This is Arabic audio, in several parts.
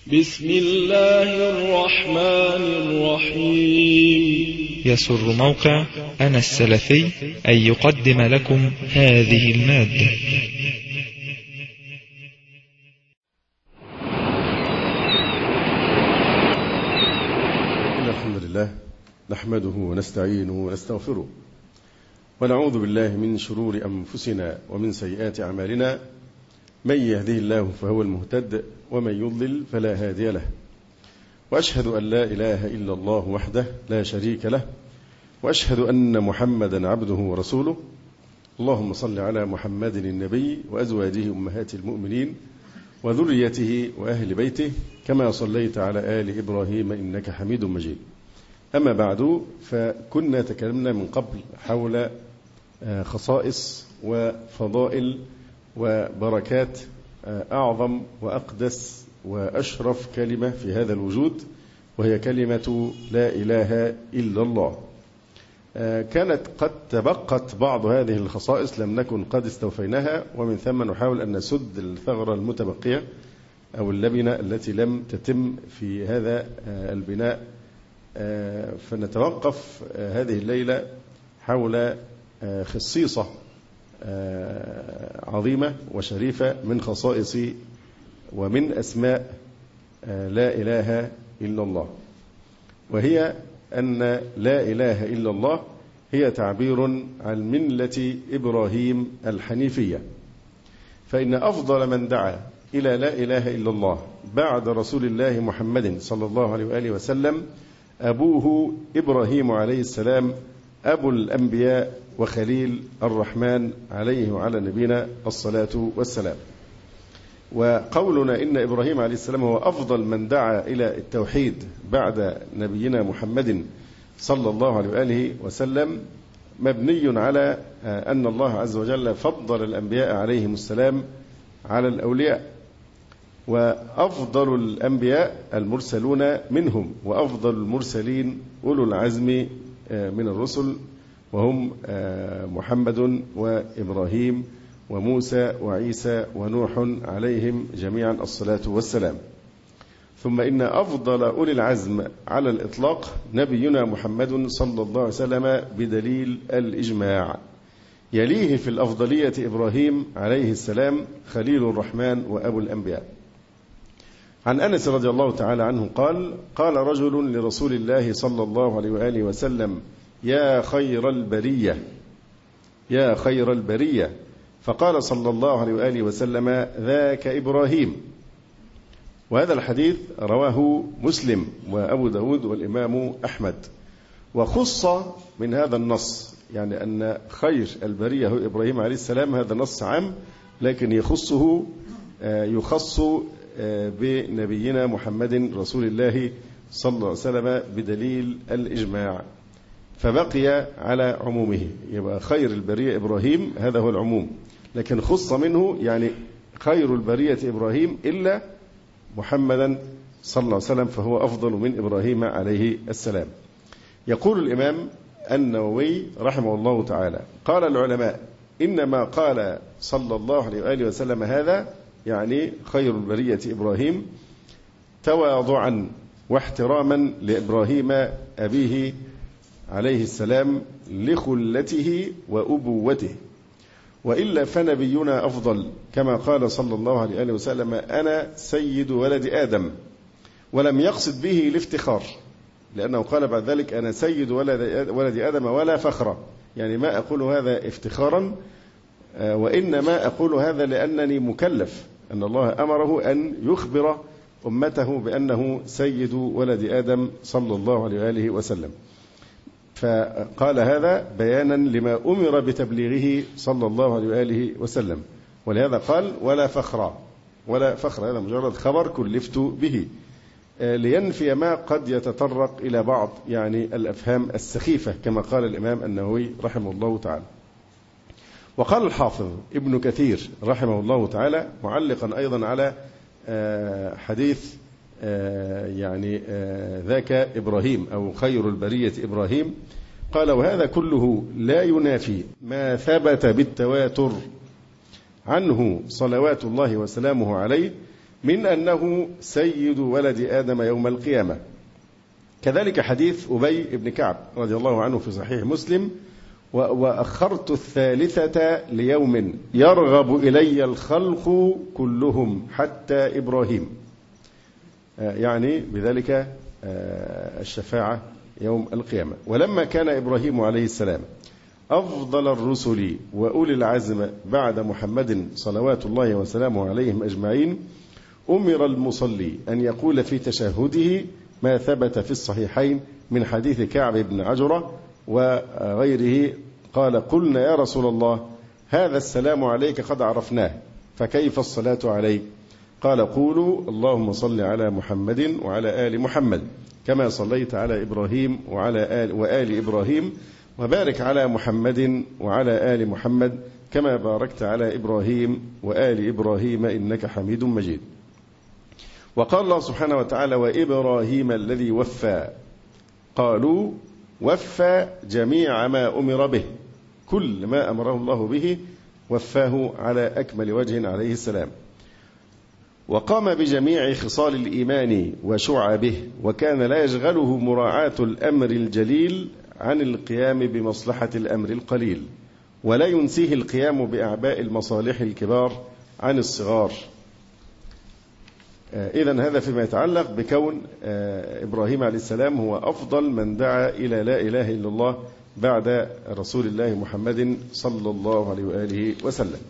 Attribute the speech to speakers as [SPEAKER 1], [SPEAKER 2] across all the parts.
[SPEAKER 1] بسم الله الرحمن الرحيم.
[SPEAKER 2] يسر موقع أنا السلفي أن يقدم لكم هذه المادة.
[SPEAKER 3] إن الحمد لله نحمده ونستعينه ونستغفره ونعوذ بالله من شرور أنفسنا ومن سيئات أعمالنا. من يهده الله فهو المهتد ومن يضلل فلا هادي له، وأشهد أن لا إله إلا الله وحده لا شريك له، وأشهد أن محمدا عبده ورسوله. اللهم صل على محمد النبي وأزواجه أمهات المؤمنين وذريته وأهل بيته كما صليت على آل إبراهيم إنك حميد مجيد. أما بعد، فكنا تكلمنا من قبل حول خصائص وفضائل وبركات أعظم وأقدس وأشرف كلمة في هذا الوجود، وهي كلمة لا إله إلا الله. كانت قد تبقت بعض هذه الخصائص لم نكن قد استوفيناها، ومن ثم نحاول أن نسد الثغرة المتبقية أو اللبنة التي لم تتم في هذا البناء. فنتوقف هذه الليلة حول خصيصة عظيمة وشريفة من خصائص ومن أسماء لا إله إلا الله، وهي أن لا إله إلا الله هي تعبير عن ملة إبراهيم الحنيفية. فإن أفضل من دعا إلى لا إله إلا الله بعد رسول الله محمد صلى الله عليه وآله وسلم أبوه إبراهيم عليه السلام، أبو الأنبياء وخليل الرحمن عليه وعلى نبينا الصلاة والسلام. وقولنا إن إبراهيم عليه السلام هو أفضل من دعا إلى التوحيد بعد نبينا محمد صلى الله عليه وآله وسلم مبني على أن الله عز وجل فضل الأنبياء عليهم السلام على الأولياء، وأفضل الأنبياء المرسلون منهم، وأفضل المرسلين أولو العزم من الرسل، وهم محمد وإبراهيم وموسى وعيسى ونوح عليهم جميعا الصلاة والسلام. ثم إن أفضل أولي العزم على الإطلاق نبينا محمد صلى الله عليه وسلم بدليل الإجماع. يليه في الأفضلية إبراهيم عليه السلام خليل الرحمن وأبو الأنبياء. عن أنس رضي الله تعالى عنه قال: قال رجل لرسول الله صلى الله عليه وآله وسلم: يا خير البرية، يا خير البرية. فقال صلى الله عليه وآله وسلم: ذاك إبراهيم. وهذا الحديث رواه مسلم وأبو داود والإمام أحمد. وخص من هذا النص، يعني أن خير البرية هو إبراهيم عليه السلام، هذا نص عام، لكن يخص بنبينا محمد رسول الله صلى الله عليه وسلم بدليل الإجماع، فبقي على عمومه. يبقى خير البرية إبراهيم، هذا هو العموم، لكن خص منه يعني خير البرية إبراهيم إلا محمدا صلى الله عليه وسلم، فهو أفضل من إبراهيم عليه السلام. يقول الإمام النووي رحمه الله تعالى: قال العلماء: إنما قال صلى الله عليه وآله وسلم هذا، يعني خير البرية إبراهيم، تواضعا واحتراما لإبراهيم أبيه عليه السلام لخلته وأبوته، وإلا فنبينا أفضل، كما قال صلى الله عليه وسلم: أنا سيد ولد آدم، ولم يقصد به الافتخار، لأنه قال بعد ذلك: أنا سيد ولد آدم ولا فخر، يعني ما أقول هذا افتخارا، وإنما أقول هذا لأنني مكلف، أن الله أمره أن يخبر أمته بأنه سيد ولد آدم صلى الله عليه وآله وسلم. فقال هذا بيانا لما أمر بتبليغه صلى الله عليه وآله وسلم، ولهذا قال: ولا فخر، ولا فخر، هذا مجرد خبر كلفت به، لينفي ما قد يتطرق إلى بعض يعني الأفهام السخيفة، كما قال الإمام النووي رحمه الله تعالى. وقال الحافظ ابن كثير رحمه الله تعالى معلقا أيضا على حديث يعني ذاك إبراهيم أو خير البرية إبراهيم، قال: وهذا كله لا ينافي ما ثبت بالتواتر عنه صلوات الله وسلامه عليه من أنه سيد ولد آدم يوم القيامة. كذلك حديث أبي بن كعب رضي الله عنه في صحيح مسلم: وأخرت الثالثة ليوم يرغب إلي الخلق كلهم حتى إبراهيم، يعني بذلك الشفاعة يوم القيامة. ولما كان إبراهيم عليه السلام أفضل الرسل وأولي العزم بعد محمد صلوات الله وسلامه عليهم أجمعين، أمر المصلي أن يقول في تشهده ما ثبت في الصحيحين من حديث كعب بن عجرة وغيره قال: قلنا يا رسول الله هذا السلام عليك قد عرفناه، فكيف الصلاة عليك؟ قال: قولوا اللهم صل على محمد وعلى آل محمد كما صليت على إبراهيم وآل إبراهيم، وبارك على محمد وعلى آل محمد كما باركت على إبراهيم وآل إبراهيم إنك حميد مجيد. وقال الله سبحانه وتعالى: وإبراهيم الذي وفى. قالوا: وفى جميع ما أمر به، كل ما أمره الله به وفاه على أكمل وجه عليه السلام، وقام بجميع خصال الإيمان وشعبه، وكان لا يشغله مراعاة الأمر الجليل عن القيام بمصلحة الأمر القليل، ولا ينسيه القيام بأعباء المصالح الكبار عن الصغار. إذن هذا فيما يتعلق بكون إبراهيم عليه السلام هو أفضل من دعا إلى لا إله إلا الله بعد رسول الله محمد صلى الله عليه وآله وسلم.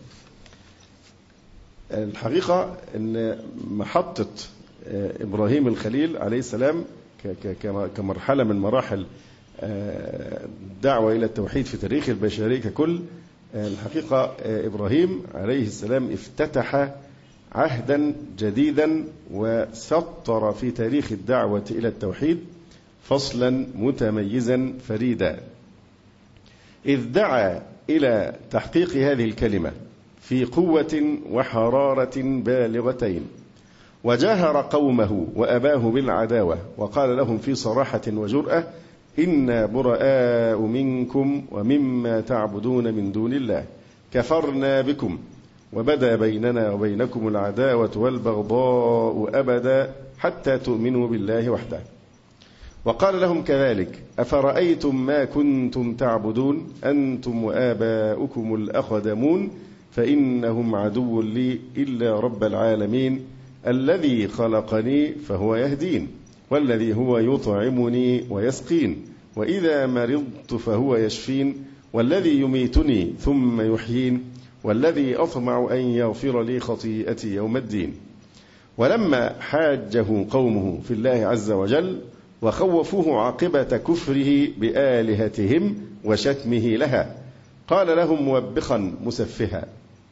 [SPEAKER 3] الحقيقة أن محطة إبراهيم الخليل عليه السلام كمرحلة من مراحل الدعوة إلى التوحيد في تاريخ البشرية ككل، الحقيقة إبراهيم عليه السلام افتتح عهدا جديدا وسطر في تاريخ الدعوة إلى التوحيد فصلا متميزا فريدا، إذ دعا إلى تحقيق هذه الكلمة في قوة وحرارة بالغتين، وجاهر قومه وأباه بالعداوة، وقال لهم في صراحة وجرأة: إنا براء منكم ومما تعبدون من دون الله كفرنا بكم وبدا بيننا وبينكم العداوة والبغضاء أبدا حتى تؤمنوا بالله وحده. وقال لهم كذلك: أفرأيتم ما كنتم تعبدون أنتم وآباؤكم الأقدمون فإنهم عدو لي إلا رب العالمين الذي خلقني فهو يهدين، والذي هو يطعمني ويسقين، وإذا مرضت فهو يشفين، والذي يميتني ثم يحيين، والذي أطمع أن يغفر لي خطيئتي يوم الدين. ولما حاجه قومه في الله عز وجل وخوفوه عاقبة كفره بآلهتهم وشتمه لها، قال لهم موبخا مسفها: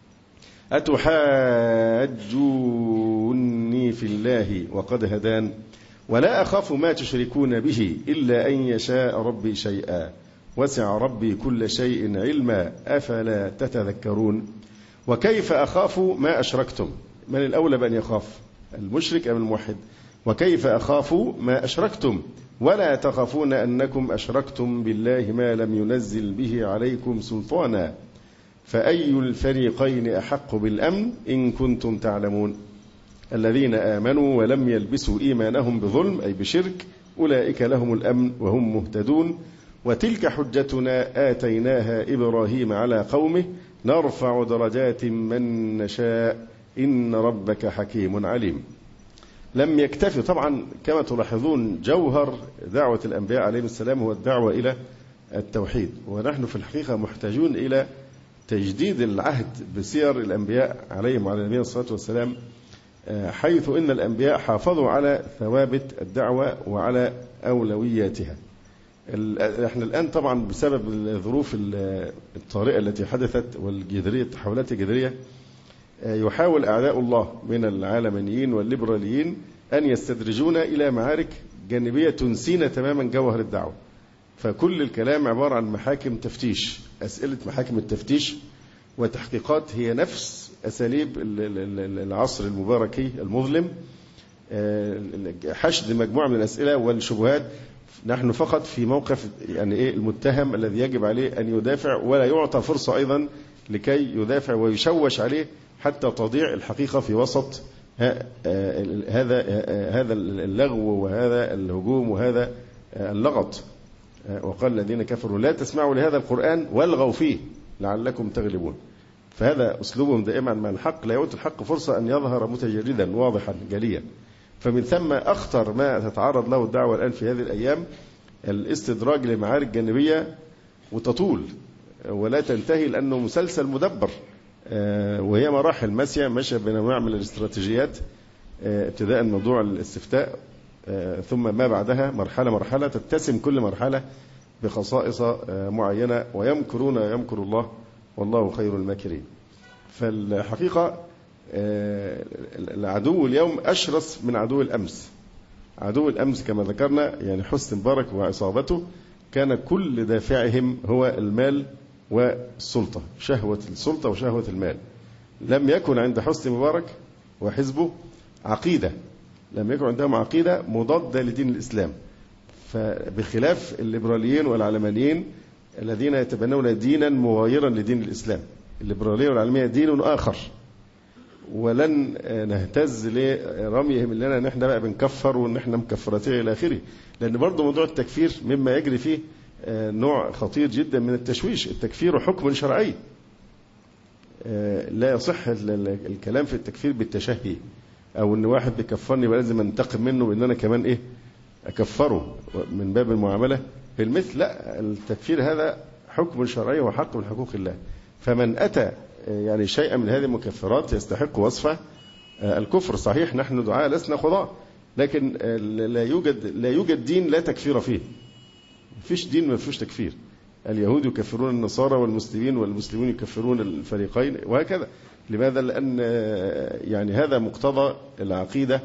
[SPEAKER 3] أتحاجوني في الله وقد هدان، ولا أخاف ما تشركون به إلا أن يشاء ربي شيئا، وسع ربي كل شيء علما، أفلا تتذكرون. وكيف أخاف ما أشركتم؟ من الأولى بأن يخاف، المشرك أم الموحد؟ وكيف أخاف ما أشركتم ولا تخافون أنكم أشركتم بالله ما لم ينزل به عليكم سلطانا، فأي الفريقين أحق بالأمن إن كنتم تعلمون. الذين آمنوا ولم يلبسوا إيمانهم بظلم أي بشرك أولئك لهم الأمن وهم مهتدون. وتلك حجتنا آتيناها إبراهيم على قومه نرفع درجات من نشاء إن ربك حكيم عليم. لم يكتفي، طبعا كما تلاحظون جوهر دعوة الأنبياء عليهم السلام هو الدعوة إلى التوحيد، ونحن في الحقيقة محتاجون إلى تجديد العهد بسير الأنبياء عليهم وعلى نبينا الصلاة والسلام، حيث إن الأنبياء حافظوا على ثوابت الدعوة وعلى أولوياتها. احنا الآن طبعا بسبب الظروف الطارئة التي حدثت والجذرية التحولات الجذرية يحاول أعداء الله من العالمانيين والليبراليين أن يستدرجونا إلى معارك جانبية تنسينا تماما جوهر الدعوة. فكل الكلام عبارة عن محاكم تفتيش، أسئلة محاكم التفتيش وتحقيقات هي نفس أساليب العصر المباركي المظلم، حشد مجموعة من الأسئلة والشبهات. نحن فقط في موقف يعني المتهم الذي يجب عليه أن يدافع ولا يعطى فرصة أيضا لكي يدافع ويشوش عليه حتى تضيع الحقيقة في وسط هذا اللغو وهذا الهجوم وهذا اللغط. وقال الذين كفروا لا تسمعوا لهذا القرآن والغوا فيه لعلكم تغلبون. فهذا أسلوبهم دائما مع الحق، لا يعطي الحق فرصة أن يظهر متجردا واضحا جليا. فمن ثم أخطر ما تتعرض له الدعوة الآن في هذه الأيام الاستدراج لمعارك جانبية وتطول ولا تنتهي، لأنه مسلسل مدبر، وهي مراحل ماشية بأنواع من الاستراتيجيات، ابتداء موضوع الاستفتاء، ثم ما بعدها مرحلة تتسم كل مرحلة بخصائص معينة، ويمكرون يمكر الله والله خير الماكرين. فالحقيقة العدو اليوم أشرس من عدو الأمس. عدو الأمس كما ذكرنا يعني حسني مبارك وعصابته كان كل دافعهم هو المال والسلطة، شهوة السلطة وشهوة المال. لم يكن عند حسني مبارك وحزبه عقيدة، لم يكن عندهم عقيدة مضادة لدين الإسلام، فبخلاف الليبراليين والعلمانيين الذين يتبنون دينا مغايرا لدين الإسلام. الليبرالية والعلمانية دين آخر، ولن نهتز لرميهم لنا نحن بقى بنكفر ونحن مكفرتين إلى آخره، لأن برضو موضوع التكفير مما يجري فيه نوع خطير جدا من التشويش. التكفير حكم شرعي، لا يصح الكلام في التكفير بالتشهي، أو أن واحد بيكفرني ولازم أنتقم منه بأن أنا كمان أكفره من باب المعاملة بالمثل. لا، التكفير هذا حكم شرعي وحق من حقوق الله. فمن أتى يعني شيئا من هذه المكفرات يستحق وصفه الكفر. صحيح نحن دعاء لسنا خضاع، لكن لا يوجد دين لا تكفير فيه. فيش دين ما فيش تكفير. اليهود يكفرون النصارى والمسلمين، والمسلمون يكفرون الفريقين، وهكذا. لماذا؟ لأن يعني هذا مقتضى العقيدة،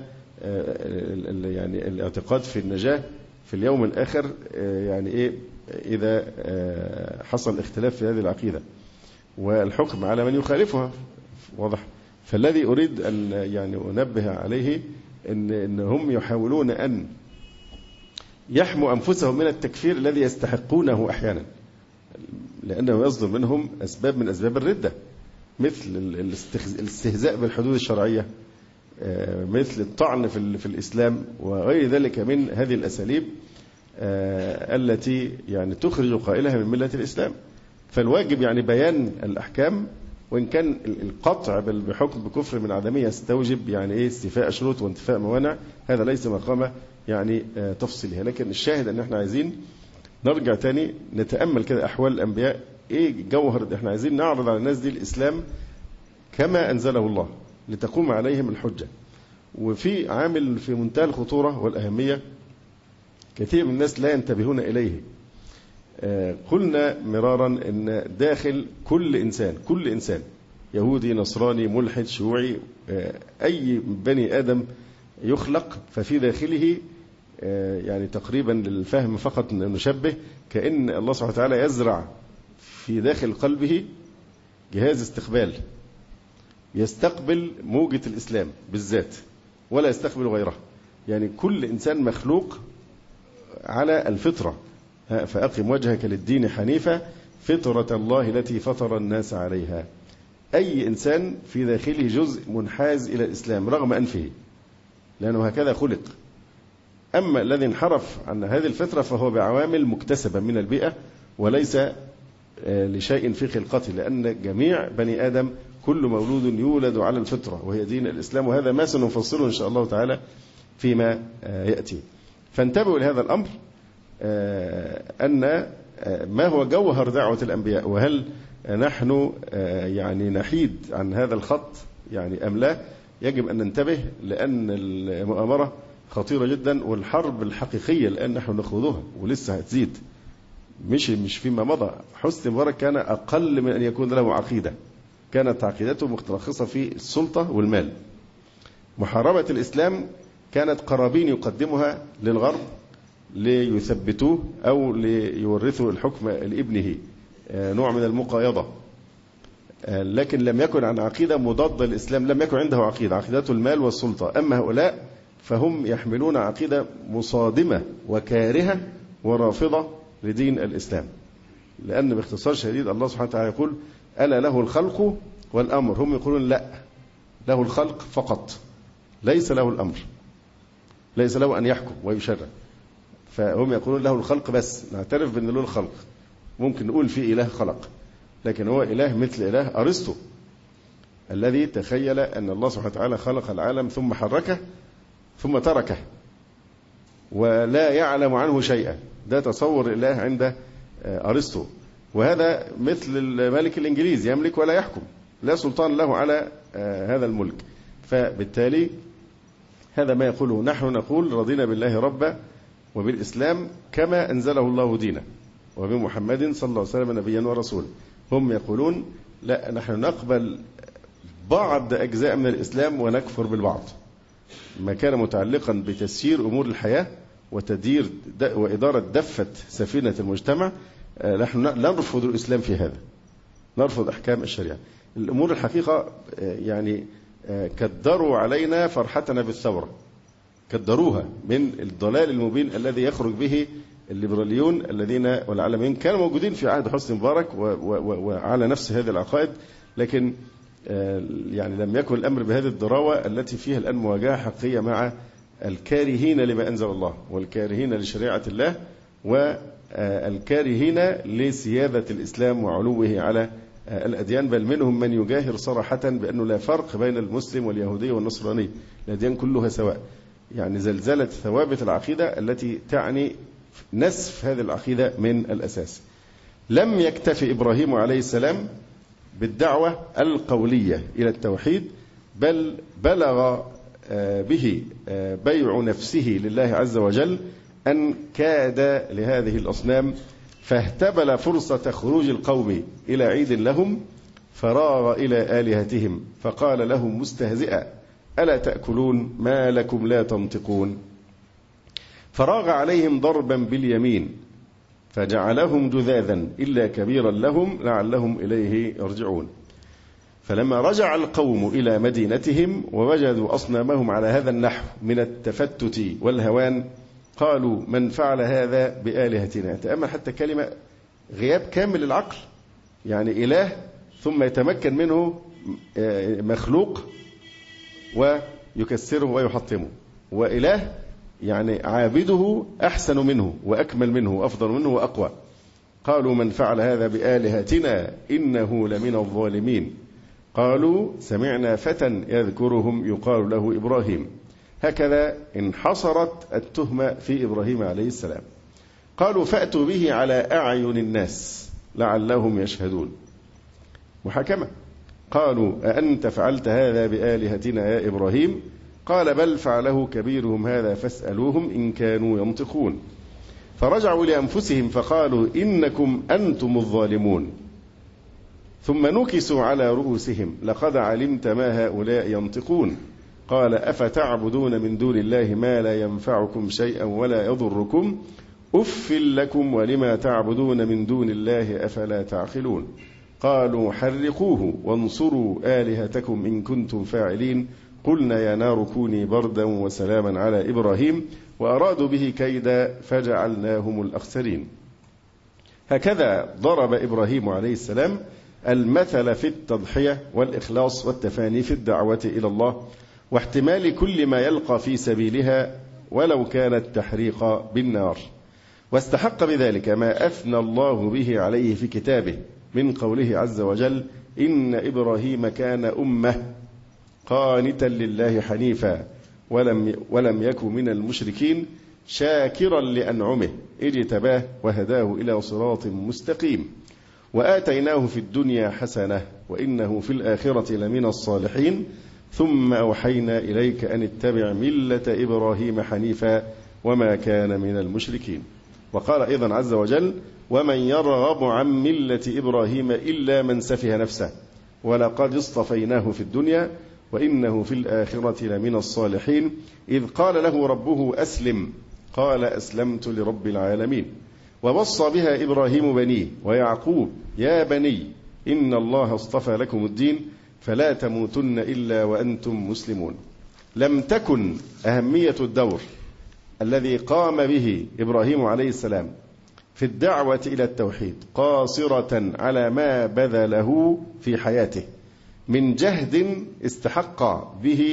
[SPEAKER 3] يعني الاعتقاد في النجاة في اليوم الآخر. يعني إذا حصل اختلاف في هذه العقيدة والحكم على من يخالفها واضح. فالذي أريد أن يعني أنبه عليه إن هم يحاولون أن يحموا أنفسهم من التكفير الذي يستحقونه أحيانا، لأنه يصدر منهم أسباب من أسباب الردة، مثل الاستهزاء بالحدود الشرعية، مثل الطعن في الإسلام، وغير ذلك من هذه الأساليب التي يعني تخرج قائلها من ملة الإسلام. فالواجب يعني بيان الأحكام، وإن كان القطع بحكم بكفر من عدمية يستوجب يعني استيفاء شروط وانتفاء موانع، هذا ليس مقام يعني تفصيلها. لكن الشاهد أن احنا عايزين نرجع تاني نتأمل كده أحوال الأنبياء، جوهر احنا عايزين نعرض على الناس دي الإسلام كما أنزله الله لتقوم عليهم الحجة. وفي عامل في منتهى الخطورة والأهمية كثير من الناس لا ينتبهون إليه. قلنا مرارا أن داخل كل إنسان يهودي نصراني ملحد شيوعي، أي بني آدم يخلق، ففي داخله يعني تقريبا للفهم فقط نشبه كأن الله سبحانه وتعالى يزرع في داخل قلبه جهاز استقبال يستقبل موجة الإسلام بالذات ولا يستقبل غيرها. يعني كل إنسان مخلوق على الفطرة، فأقم وجهك للدين حنيفة فطرة الله التي فطر الناس عليها. أي إنسان في داخله جزء منحاز إلى الإسلام رغم أنفه، لأنه هكذا خلق. أما الذي انحرف عن هذه الفطرة فهو بعوامل مكتسبة من البيئة وليس لشيء في خلقته، لأن جميع بني آدم كل مولود يولد على الفطرة وهي دين الإسلام، وهذا ما سنفصله إن شاء الله تعالى فيما يأتي. فانتبهوا لهذا الأمر، أن ما هو جوهر دعوة الأنبياء، وهل نحن يعني نحيد عن هذا الخط يعني أم لا. يجب أن ننتبه، لأن المؤامرة خطيرة جدا، والحرب الحقيقية الآن نحن نخوضها ولسه هتزيد، مش فيما مضى. حسني مبارك كان أقل من أن يكون له عقيدة، كانت عقيدته مترخصة في السلطة والمال. محاربة الإسلام كانت قرابين يقدمها للغرب ليثبتوه أو ليورثوا الحكم لابنه، نوع من المقايضة. لكن لم يكن عن عقيدة مضادة للإسلام، لم يكن عنده عقيدته المال والسلطة. أما هؤلاء فهم يحملون عقيدة مصادمة وكارهة ورافضة لدين الإسلام، لأن باختصار شديد الله سبحانه وتعالى يقول ألا له الخلق والأمر، هم يقولون لا، له الخلق فقط، ليس له الأمر، ليس له أن يحكم ويشرع. فهم يقولون له الخلق بس، نعترف بأن له الخلق، ممكن نقول في إله خلق، لكن هو إله مثل إله أرسطو الذي تخيل أن الله سبحانه وتعالى خلق العالم ثم حركه ثم تركه ولا يعلم عنه شيئا. ده تصور الإله عند أرسطو، وهذا مثل الملك الإنجليزي يملك ولا يحكم، لا سلطان له على هذا الملك. فبالتالي هذا ما يقوله. نحن نقول رضينا بالله ربا وبالإسلام كما أنزله الله دينا وبمحمد صلى الله عليه وسلم نبيا ورسولا. هم يقولون لا، نحن نقبل بعض أجزاء من الإسلام ونكفر بالبعض، ما كان متعلقا بتسيير أمور الحياة وتدير وإدارة دفة سفينة المجتمع. نحن نرفض الإسلام في هذا، نرفض أحكام الشريعة. الأمور الحقيقة يعني كدروا علينا فرحتنا بالثورة، كدروها من الضلال المبين الذي يخرج به الليبراليون الذين والعلمانيين كانوا موجودين في عهد حسني مبارك وعلى نفس هذه العقائد، لكن يعني لم يكن الأمر بهذه الضراوة التي فيها الآن مواجهة حقيقية مع الكارهين لما أنزل الله والكارهين لشريعة الله والكارهين لسيادة الإسلام وعلوه على الأديان، بل منهم من يجاهر صراحة بأنه لا فرق بين المسلم واليهودي والنصراني، الأديان كلها سواء. يعني زلزلة ثوابت العقيدة التي تعني نسف هذه العقيدة من الأساس. لم يكتفي إبراهيم عليه السلام بالدعوة القولية إلى التوحيد، بل بلغ به بيع نفسه لله عز وجل أن كاد لهذه الأصنام، فاهتبل فرصة خروج القوم إلى عيد لهم فراغ إلى آلهتهم فقال لهم مستهزئا ألا تأكلون ما لكم لا تنطقون، فراغ عليهم ضربا باليمين فجعلهم جذاذا إلا كبيرا لهم لعلهم إليه يرجعون. فلما رجع القوم إلى مدينتهم ووجدوا أصنامهم على هذا النحو من التفتت والهوان قالوا من فعل هذا بآلهتنا. تأمل حتى كلمة غياب كامل العقل، يعني إله ثم يتمكن منه مخلوق ويكسره ويحطمه، وإله يعني عابده أحسن منه وأكمل منه وأفضل منه وأقوى. قالوا من فعل هذا بآلهتنا إنه لمن الظالمين. قالوا سمعنا فتى يذكرهم يقال له إبراهيم. هكذا انحصرت التهمة في إبراهيم عليه السلام. قالوا فأتوا به على أعين الناس لعلهم يشهدون. محاكمة. قالوا أأنت فعلت هذا بآلهتنا يا إبراهيم؟ قال بل فعله كبيرهم هذا فاسألوهم إن كانوا ينطقون. فرجعوا لأنفسهم فقالوا إنكم أنتم الظالمون. ثم نكسوا على رؤوسهم لقد علمت ما هؤلاء ينطقون. قال أفتعبدون من دون الله ما لا ينفعكم شيئا ولا يضركم أف لكم ولما تعبدون من دون الله أفلا تعقلون. قالوا حرقوه وانصروا آلهتكم إن كنتم فاعلين. قلنا يا نار كوني بردا وسلاما على إبراهيم وأرادوا به كيدا فجعلناهم الأخسرين. هكذا ضرب إبراهيم عليه السلام المثل في التضحية والإخلاص والتفاني في الدعوة إلى الله واحتمال كل ما يلقى في سبيلها ولو كان التحريق بالنار، واستحق بذلك ما أثنى الله به عليه في كتابه من قوله عز وجل إن إبراهيم كان أمة قانتا لله حنيفا ولم يكن من المشركين شاكرا لأنعمه اجتباه وهداه إلى صراط مستقيم وآتيناه في الدنيا حسنة وإنه في الآخرة لمن الصالحين ثم أوحينا إليك أن اتبع ملة إبراهيم حنيفا وما كان من المشركين. وقال أيضا عز وجل ومن يرغب عن ملة إبراهيم إلا من سفه نفسه ولقد اصطفيناه في الدنيا وإنه في الآخرة لمن الصالحين إذ قال له ربه أسلم قال أسلمت لرب العالمين. ووصى بها إبراهيم بنيه ويعقوب يا بني إن الله اصطفى لكم الدين فلا تموتن إلا وأنتم مسلمون. لم تكن أهمية الدور الذي قام به إبراهيم عليه السلام في الدعوة إلى التوحيد قاصرة على ما بذله في حياته من جهد استحق به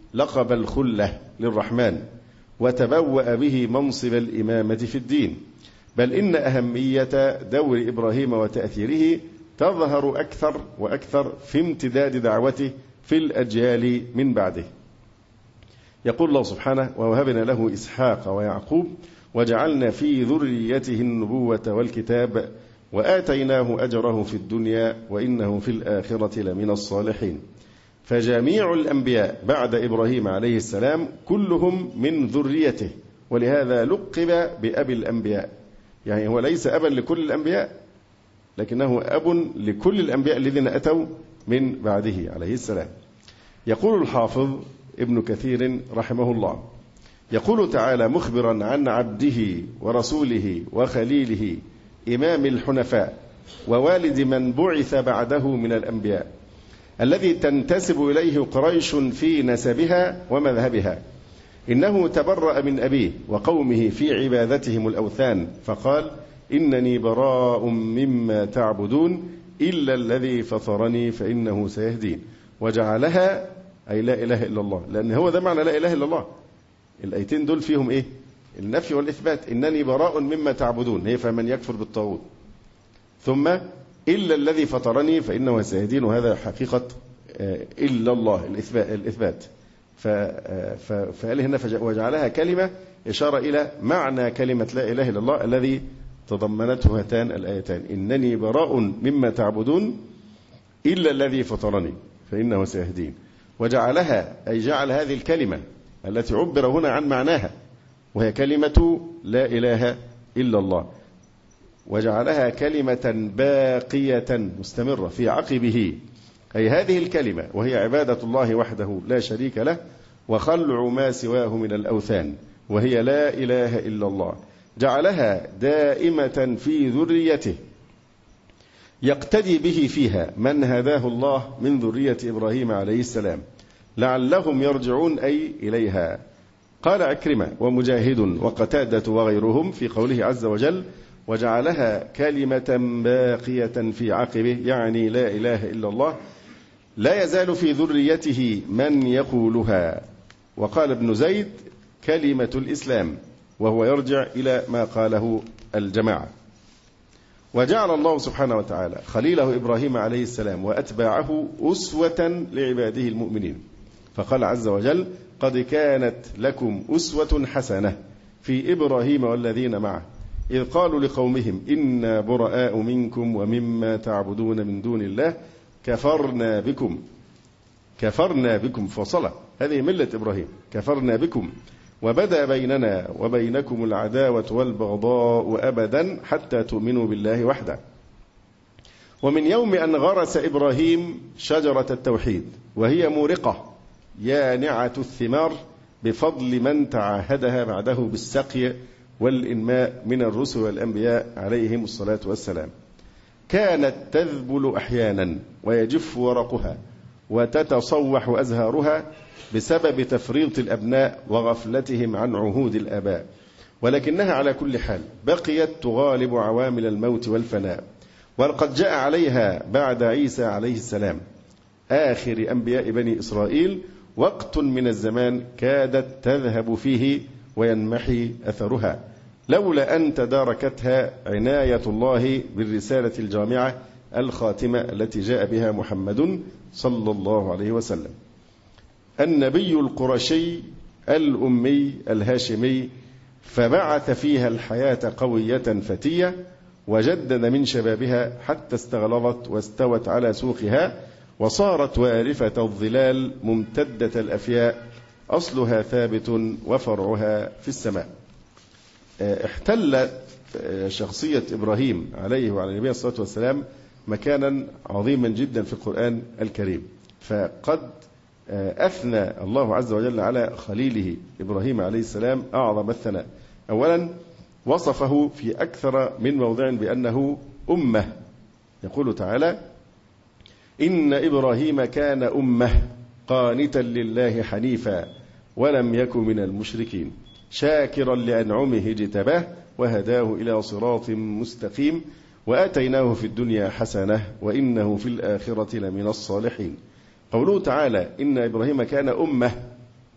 [SPEAKER 3] لقب الخلة للرحمن، وتبوأ به منصب الإمامة في الدين، بل إن أهمية دور إبراهيم وتأثيره تظهر أكثر وأكثر في امتداد دعوته في الأجيال من بعده. يقول الله سبحانه: ووهبنا له إسحاق ويعقوب وجعلنا في ذريته النبوة والكتاب وآتيناه أجره في الدنيا وإنه في الآخرة لمن الصالحين. فجميع الأنبياء بعد إبراهيم عليه السلام كلهم من ذريته، ولهذا لقب بأبي الأنبياء. يعني هو ليس أبا لكل الأنبياء، لكنه أب لكل الأنبياء الذين أتوا من بعده عليه السلام. يقول الحافظ ابن كثير رحمه الله: يقول تعالى مخبرا عن عبده ورسوله وخليله إمام الحنفاء ووالد من بعث بعده من الأنبياء، الذي تنتسب إليه قريش في نسبها ومذهبها، إنه تبرأ من أبيه وقومه في عبادتهم الأوثان، فقال: إنني براء مما تعبدون إلا الذي فطرني فإنه سيهدين. وجعلها أي لا إله إلا الله، لأن هو ده معنى لا إله إلا الله. الآيتين دول فيهم إيه؟ النفي والإثبات. إنني براء مما تعبدون، هي فمن يكفر بالطاغوت، ثم إلا الذي فطرني فإنه سيهدين، وهذا حقيقة إلا الله الإثبات. فقال هنا وجعلها كلمة إشارة إلى معنى كلمة لا إله إلا الله الذي تضمنته هاتان الآيتان: إنني براء مما تعبدون إلا الذي فطرني فإنه سيهدين. وجعلها أي جعل هذه الكلمة التي عبر هنا عن معناها، وهي كلمة لا إله إلا الله، وجعلها كلمة باقية مستمرة في عقبه، أي هذه الكلمة وهي عبادة الله وحده لا شريك له وخلع ما سواه من الأوثان، وهي لا إله إلا الله. جعلها دائمة في ذريته يقتدي به فيها من هداه الله من ذرية إبراهيم عليه السلام لعلهم يرجعون أي إليها. قال عكرمة ومجاهد وقتادة وغيرهم في قوله عز وجل: وجعلها كلمة باقية في عقبه، يعني لا إله إلا الله، لا يزال في ذريته من يقولها. وقال ابن زيد: كلمة الإسلام، وهو يرجع إلى ما قاله الجماعة. وجعل الله سبحانه وتعالى خليله إبراهيم عليه السلام وأتباعه أسوة لعباده المؤمنين، فقال عز وجل: قد كانت لكم أسوة حسنة في إبراهيم والذين معه إذ قالوا لقومهم إنا براء منكم ومما تعبدون من دون الله كفرنا بكم فصلة، هذه ملة إبراهيم، كفرنا بكم وبدأ بيننا وبينكم العداوة والبغضاء أبدا حتى تؤمنوا بالله وحده. ومن يوم أن غرس إبراهيم شجرة التوحيد وهي مورقة يانعة الثمار بفضل من تعاهدها بعده بالسقي والإنماء من الرسل والأنبياء عليهم الصلاة والسلام، كانت تذبل أحيانا ويجف ورقها وتتصوح أزهارها بسبب تفريط الأبناء وغفلتهم عن عهود الآباء، ولكنها على كل حال بقيت تغالب عوامل الموت والفناء. وقد جاء عليها بعد عيسى عليه السلام آخر أنبياء بني إسرائيل وقت من الزمان كادت تذهب فيه وينمحي أثرها، لولا أن تداركتها عناية الله بالرسالة الجامعة الخاتمة التي جاء بها محمد صلى الله عليه وسلم، النبي القرشي الأمي الهاشمي، فبعث فيها الحياة قوية فتية وجدد من شبابها حتى استغلظت واستوت على سوقها وصارت وارفة الظلال ممتدة الأفياء، أصلها ثابت وفرعها في السماء. احتلت شخصية إبراهيم عليه وعلى النبي صلى الله عليه وسلم مكانا عظيما جدا في القرآن الكريم، فقد أثنى الله عز وجل على خليله إبراهيم عليه السلام أعظم الثناء. أولا وصفه في أكثر من موضع بأنه أمة، يقول تعالى: إن إبراهيم كان أمة قانتا لله حنيفا ولم يك من المشركين شاكرا لأنعمه اجتباه وهداه إلى صراط مستقيم وآتيناه في الدنيا حسنة وإنه في الآخرة لمن الصالحين. قوله تعالى إن إبراهيم كان أمة،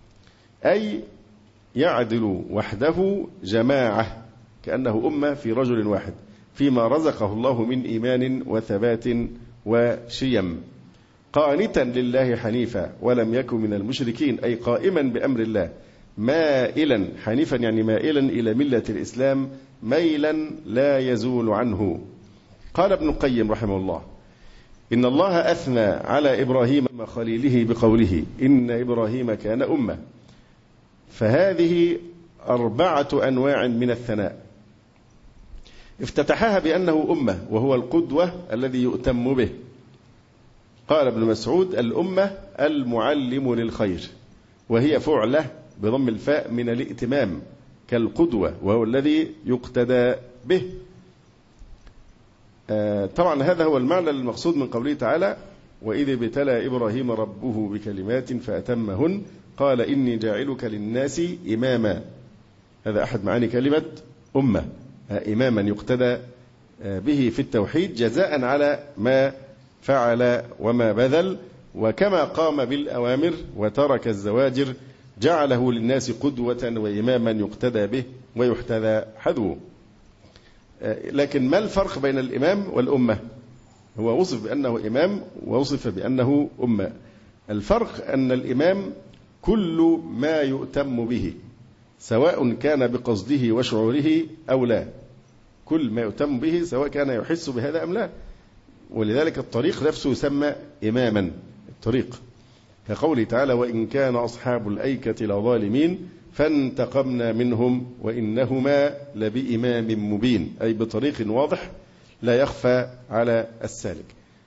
[SPEAKER 3] أي يعدل وحده جماعة، كأنه أمة في رجل واحد فيما رزقه الله من إيمان وثبات وشيم. قانتا لله حنيفا ولم يكن من المشركين، أي قائما بأمر الله، مائلا، حنيفا يعني مائلا إلى ملة الإسلام ميلا لا يزول عنه. قال ابن القيم رحمه الله: إن الله أثنى على إبراهيم خليله بقوله: إن إبراهيم كان أمة. فهذه 4 أنواع من الثناء، افتتحها بأنه أمة وهو القدوة الذي يؤتم به. قال ابن مسعود: الأمة المعلم للخير، وهي فعلة بضم الفاء من الائتمام كالقدوة، وهو الذي يقتدى به. طبعا هذا هو المعنى المقصود من قوله تعالى: وإذ ابتلى إبراهيم ربه بكلمات فأتمهن قال إني جاعلك للناس إماما. هذا أحد معاني كلمة أمة، إماما يقتدى به في التوحيد جزاء على ما فعل وما بذل، وكما قام بالأوامر وترك الزواجر جعله للناس قدوة وإماما يقتدى به ويحتذى حذوه. لكن ما الفرق بين الإمام والأمة؟ هو وصف بأنه إمام ووصف بأنه أمة. الفرق أن الإمام كل ما يؤتم به سواء كان بقصده وشعوره أو لا، كل ما يؤتم به سواء كان يحس بهذا أم لا. ولذلك الطريق نفسه يسمى إماما، الطريق، كقوله تعالى: وإن كان أصحاب الأيكة لظالمين فانتقمنا منهم وإنهما لبإمام مبين، أي بطريق واضح لا يخفى على السالك.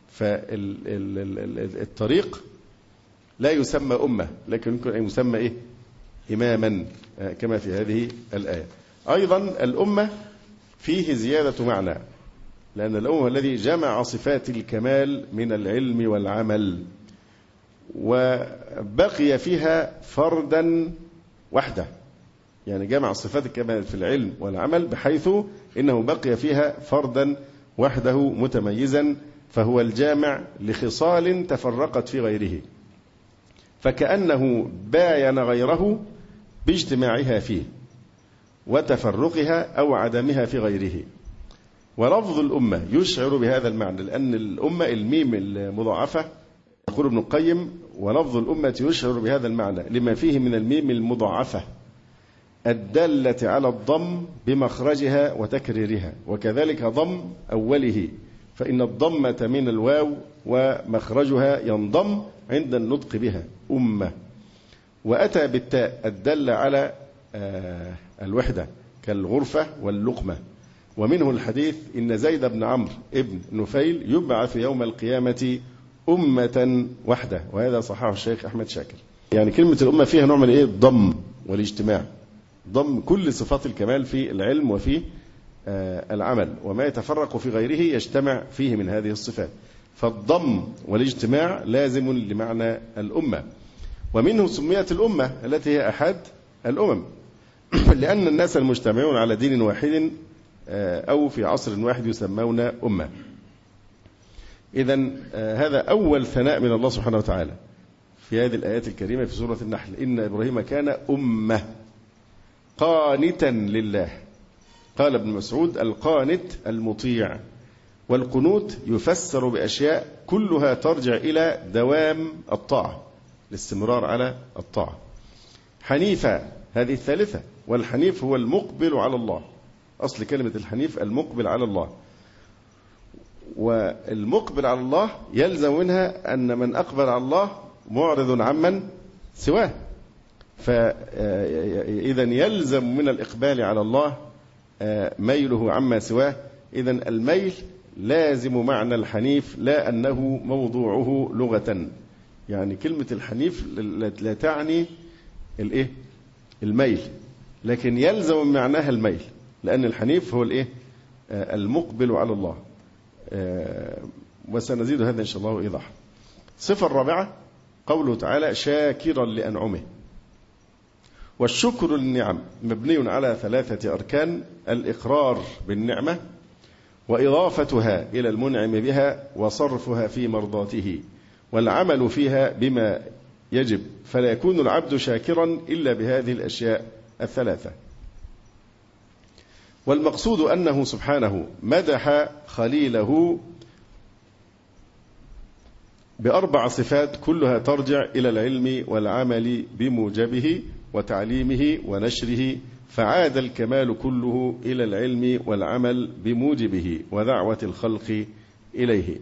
[SPEAKER 3] فالطريق لا يسمى أمة، لكن يمكن أن يسمى إيه؟ إماما، كما في هذه الآية. أيضا الأمة فيه زيادة معنى، لأن الأمة الذي جمع صفات الكمال من العلم والعمل، وبقي فيها فردا وحده، يعني جمع صفات الكمال في العلم والعمل بحيث إنه بقي فيها فردا وحده متميزا، فهو الجامع لخصال تفرقت في غيره، فكأنه باين غيره باجتماعها فيه وتفرقها أو عدمها في غيره. ولفظ الأمة يشعر بهذا المعنى، لأن الأمة الميم المضاعفة، يقول ابن القيم: ولفظ الأمة يشعر بهذا المعنى لما فيه من الميم المضاعفة الدالة على الضم بمخرجها وتكريرها، وكذلك ضم أوله، فإن الضمة من الواو ومخرجها ينضم عند النطق بها أمة. وأتى بالتاء الدالة على الوحدة كالغرفة واللقمة. ومنه الحديث: إن زيد بن عمرو ابن نفيل يبعث يوم القيامة أمة وحدة، وهذا صححه الشيخ أحمد شاكر. يعني كلمة الأمة فيها نوع من إيه؟ الضم والاجتماع، ضم كل صفات الكمال في العلم وفي العمل، وما يتفرق في غيره يجتمع فيه من هذه الصفات، فالضم والاجتماع لازم لمعنى الأمة. ومنه سميت الأمة التي هي أحد الأمم، لأن الناس المجتمعون على دين واحد أو في عصر واحد يسمون أمة. إذن هذا أول ثناء من الله سبحانه وتعالى في هذه الآيات الكريمة في سورة النحل: إن إبراهيم كان أمة قانتا لله. قال ابن مسعود: القانت المطيع. والقنوت يفسر بأشياء كلها ترجع إلى دوام الطاعة، الاستمرار على الطاعة. حنيفا هذه الثالثة، والحنيف هو المقبل على الله، أصل كلمة الحنيف المقبل على الله. والمقبل على الله يلزم منها أن من أقبل على الله معرض عمن سواه، فإذا يلزم من الإقبال على الله ميله عما سواه. إذا الميل لازم معنى الحنيف، لا أنه موضوعه لغة. يعني كلمة الحنيف لا تعني الإيه؟ الميل، لكن يلزم معناها الميل، لأن الحنيف هو الإيه؟ المقبل على الله. وسنزيد هذا إن شاء الله إيضاحا. الصفة الرابعة قوله تعالى: شاكرا لأنعمه. والشكر للنعم مبني على 3 أركان: الإقرار بالنعمة، وإضافتها إلى المنعم بها، وصرفها في مرضاته، والعمل فيها بما يجب، فلا يكون العبد شاكرا إلا بهذه الأشياء الثلاثة. والمقصود أنه سبحانه مدح خليله ب4 صفات كلها ترجع إلى العلم والعمل بموجبه وتعليمه ونشره، فعاد الكمال كله إلى العلم والعمل بموجبه ودعوة الخلق إليه.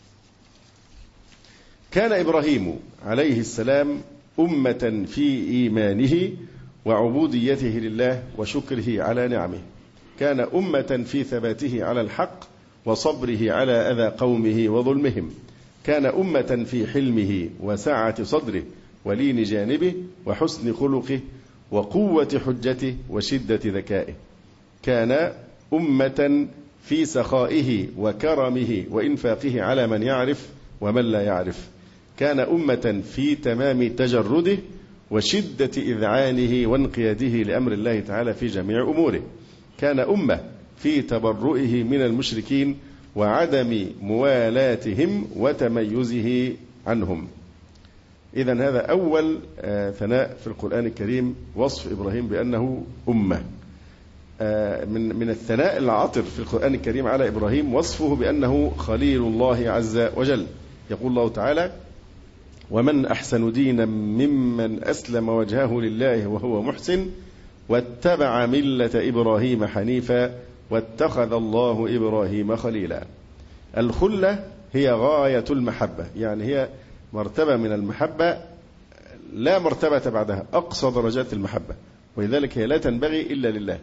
[SPEAKER 3] كان إبراهيم عليه السلام أمة في إيمانه وعبوديته لله وشكره على نعمه، كان أمة في ثباته على الحق وصبره على أذى قومه وظلمهم، كان أمة في حلمه وسعة صدره ولين جانبه وحسن خلقه وقوة حجته وشدة ذكائه، كان أمة في سخائه وكرمه وإنفاقه على من يعرف ومن لا يعرف، كان أمة في تمام تجرده وشدة إذعانه وانقياده لأمر الله تعالى في جميع أموره، كان أمة في تبرؤه من المشركين وعدم موالاتهم وتميزه عنهم. إذن هذا أول ثناء في القرآن الكريم، وصف إبراهيم بأنه أمة. من الثناء العاطر في القرآن الكريم على إبراهيم وصفه بأنه خليل الله عز وجل. يقول الله تعالى: ومن أحسن دينا ممن أسلم وجهه لله وهو محسن واتبع ملة إبراهيم حنيفا واتخذ الله إبراهيم خليلا. الخلة هي غاية المحبة، يعني هي مرتبة من المحبة لا مرتبة بعدها، أقصى درجات المحبة، ولذلك هي لا تنبغي إلا لله.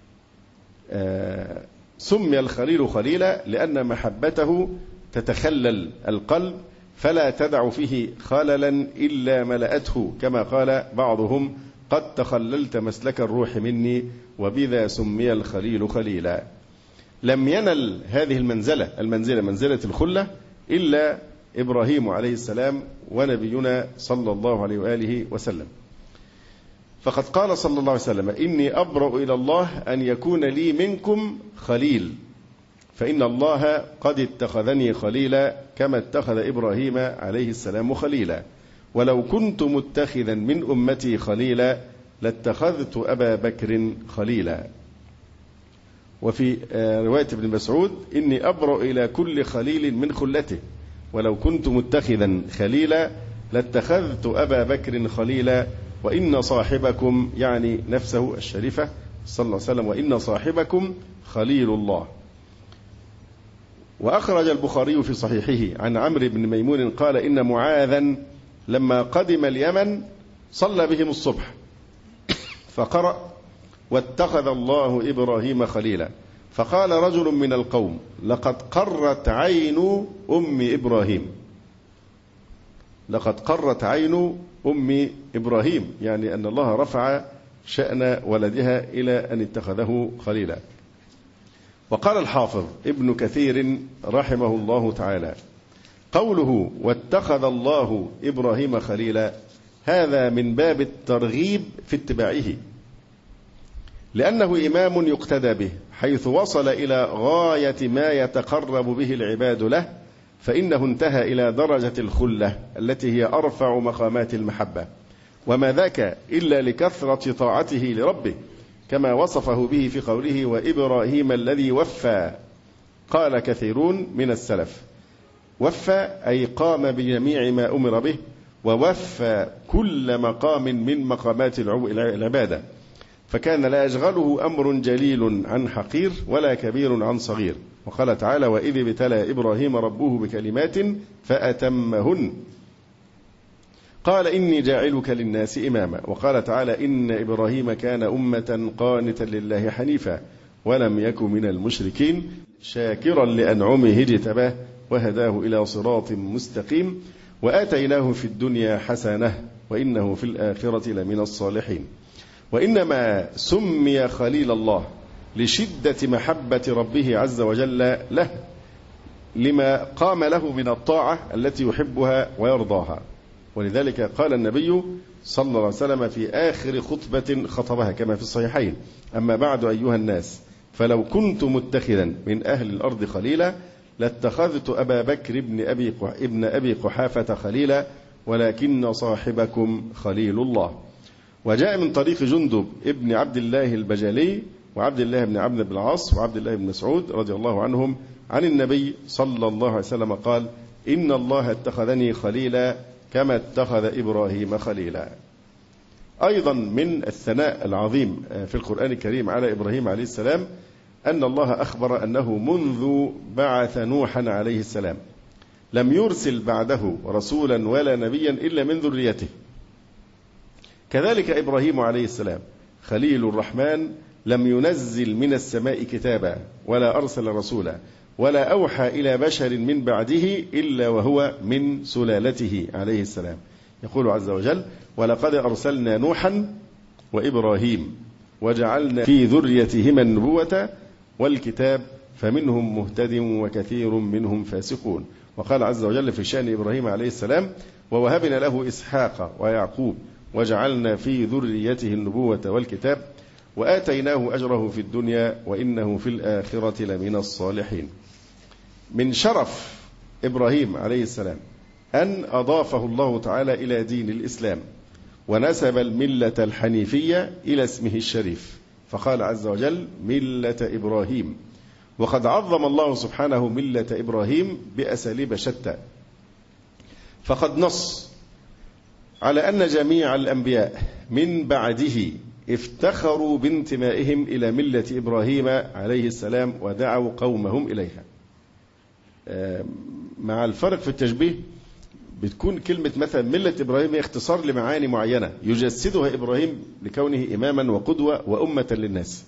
[SPEAKER 3] سمي الخليل خليلا لأن محبته تتخلل القلب فلا تدع فيه خللا إلا ملأته، كما قال بعضهم: قد تخللت مسلك الروح مني وبذا سمي الخليل خليلا. لم ينل هذه المنزلة منزلة الخلة إلا إبراهيم عليه السلام ونبينا صلى الله عليه وآله وسلم، فقد قال صلى الله عليه وسلم: إني أبرأ إلى الله أن يكون لي منكم خليل، فإن الله قد اتخذني خليلا كما اتخذ إبراهيم عليه السلام خليلا، ولو كنت متخذا من أمتي خليلا لاتخذت أبا بكر خليلا. وفي رواية ابن مسعود: إني أبرأ إلى كل خليل من خلته، ولو كنت متخذا خليلا لاتخذت أبا بكر خليلا، وإن صاحبكم، يعني نفسه الشريفة صلى الله عليه وسلم، وإن صاحبكم خليل الله. وأخرج البخاري في صحيحه عن عمرو بن ميمون قال: إن معاذا لما قدم اليمن صلى بهم الصبح فقرأ: واتخذ الله إبراهيم خليلا، فقال رجل من القوم: لقد قرت عين أم إبراهيم، لقد قرت عين أم إبراهيم، يعني أن الله رفع شأن ولدها إلى أن اتخذه خليلا. وقال الحافظ ابن كثير رحمه الله تعالى: قوله واتخذ الله إبراهيم خليلا هذا من باب الترغيب في اتباعه، لأنه إمام يقتدى به، حيث وصل إلى غاية ما يتقرب به العباد له، فإنه انتهى إلى درجة الخلة التي هي أرفع مقامات المحبة، وما ذاك إلا لكثرة طاعته لربه، كما وصفه به في قوله: وإبراهيم الذي وفى. قال كثيرون من السلف: وفى أي قام بجميع ما أمر به، ووفى كل مقام من مقامات العبادة، فكان لا يشغله أمر جليل عن حقير ولا كبير عن صغير. وقال تعالى: وإذ ابتلى إبراهيم ربه بكلمات فأتمهن. قال: إني جاعلك للناس إماما. وقال تعالى: إن إبراهيم كان أمة قانتا لله حنيفا ولم يك من المشركين شاكرا لأنعمه اجتباه وهداه إلى صراط مستقيم وآتيناه في الدنيا حسنة وإنه في الآخرة لمن الصالحين. وإنما سمي خليل الله لشدة محبة ربه عز وجل له، لما قام له من الطاعة التي يحبها ويرضاها. ولذلك قال النبي صلى الله عليه وسلم في آخر خطبة خطبها كما في الصحيحين: أما بعد أيها الناس، فلو كنت متخذا من أهل الأرض خليلا لاتخذت أبا بكر ابن أبي قحافة خليلا، ولكن صاحبكم خليل الله. وجاء من طريق جندب ابن عبد الله البجلي وعبد الله بن عمرو بن العاص وعبد الله بن مسعود رضي الله عنهم عن النبي صلى الله عليه وسلم قال: إن الله اتخذني خليلا كما اتخذ إبراهيم خليلا. أيضا من الثناء العظيم في القرآن الكريم على إبراهيم عليه السلام أن الله أخبر أنه منذ بعث نوحا عليه السلام لم يرسل بعده رسولا ولا نبيا إلا من ذريته. كذلك إبراهيم عليه السلام خليل الرحمن لم ينزل من السماء كتابا ولا أرسل رسولا ولا أوحى إلى بشر من بعده إلا وهو من سلالته عليه السلام. يقول عز وجل: ولقد أرسلنا نوحا وإبراهيم وجعلنا في ذريتهما النبوة والكتاب فمنهم مهتد وكثير منهم فاسقون. وقال عز وجل في شأن إبراهيم عليه السلام: ووهبنا له إسحاق ويعقوب وجعلنا في ذريته النبوة والكتاب وآتيناه أجره في الدنيا وإنه في الآخرة لمن الصالحين. من شرف إبراهيم عليه السلام أن أضافه الله تعالى إلى دين الإسلام ونسب الملة الحنيفية إلى اسمه الشريف، فقال عز وجل: ملة إبراهيم. وقد عظم الله سبحانه ملة إبراهيم بأساليب شتى، فقد نص على أن جميع الأنبياء من بعده افتخروا بانتمائهم إلى ملة إبراهيم عليه السلام ودعوا قومهم إليها. مع الفرق في التشبيه بتكون كلمة مثلا ملة إبراهيم اختصار لمعاني معينة يجسدها إبراهيم لكونه إماما وقدوة وأمة للناس.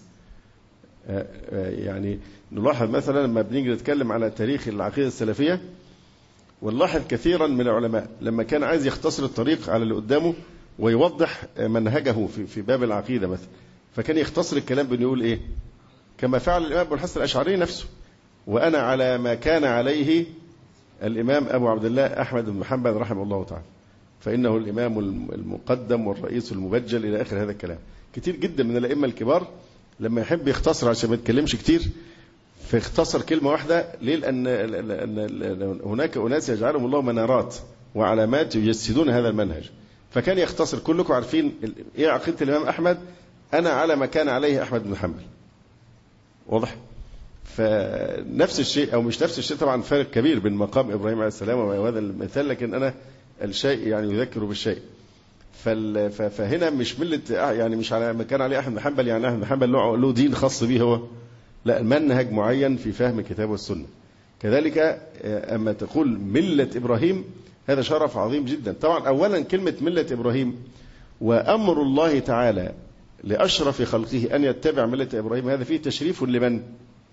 [SPEAKER 3] يعني نلاحظ مثلا لما بنيجي نتكلم على تاريخ العقيدة السلفية ونلاحظ كثيرا من العلماء لما كان عايز يختصر الطريق على اللي قدامه ويوضح منهجه في باب العقيدة مثلا، فكان يختصر الكلام بأنه يقول إيه؟ كما فعل الإمام أبو الحسن الأشعري نفسه: وأنا على ما كان عليه الإمام أبو عبد الله أحمد بن محمد رحمه الله تعالى، فإنه الإمام المقدم والرئيس المبجل إلى آخر هذا الكلام. كتير جدا من الأئمة الكبار لما يحب يختصر عشان ما يتكلمش كتير فيختصر كلمة واحدة. ليه؟ لأن هناك أناس يجعلهم الله منارات وعلامات يجسدون هذا المنهج، فكان يختصر. كلكم عارفين إيه عقيدة الإمام أحمد؟ أنا على ما كان عليه أحمد بن حنبل. واضح؟ فنفس الشيء أو مش نفس الشيء، طبعا فرق كبير بين مقام إبراهيم عليه السلام وهذا المثال، لكن أنا الشيء يعني يذكر بالشيء. فهنا مش ملة يعني مش على ما كان عليه أحمد بن حنبل يعني أحمد بن حنبل له دين خاص به هو، لا، المنهج معين في فهم الكتاب والسنة. كذلك أما تقول ملة إبراهيم هذا شرف عظيم جدا. طبعا أولا كلمة ملة إبراهيم وأمر الله تعالى لأشرف خلقه أن يتبع ملة إبراهيم، هذا فيه تشريف لمن؟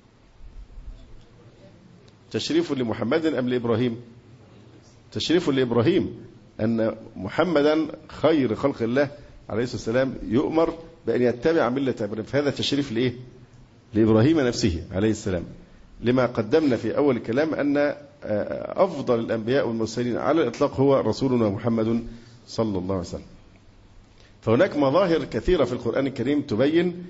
[SPEAKER 3] تشريف لمحمد أم لإبراهيم؟ تشريف لإبراهيم، أن محمدا خير خلق الله عليه الصلاة والسلام يؤمر بأن يتبع ملة إبراهيم، فهذا تشريف لإيه؟ لإبراهيم نفسه عليه السلام. لما قدمنا في أول الكلام أن أفضل الأنبياء والمرسلين على الإطلاق هو رسولنا محمد صلى الله عليه وسلم. فهناك مظاهر كثيرة في القرآن الكريم تبين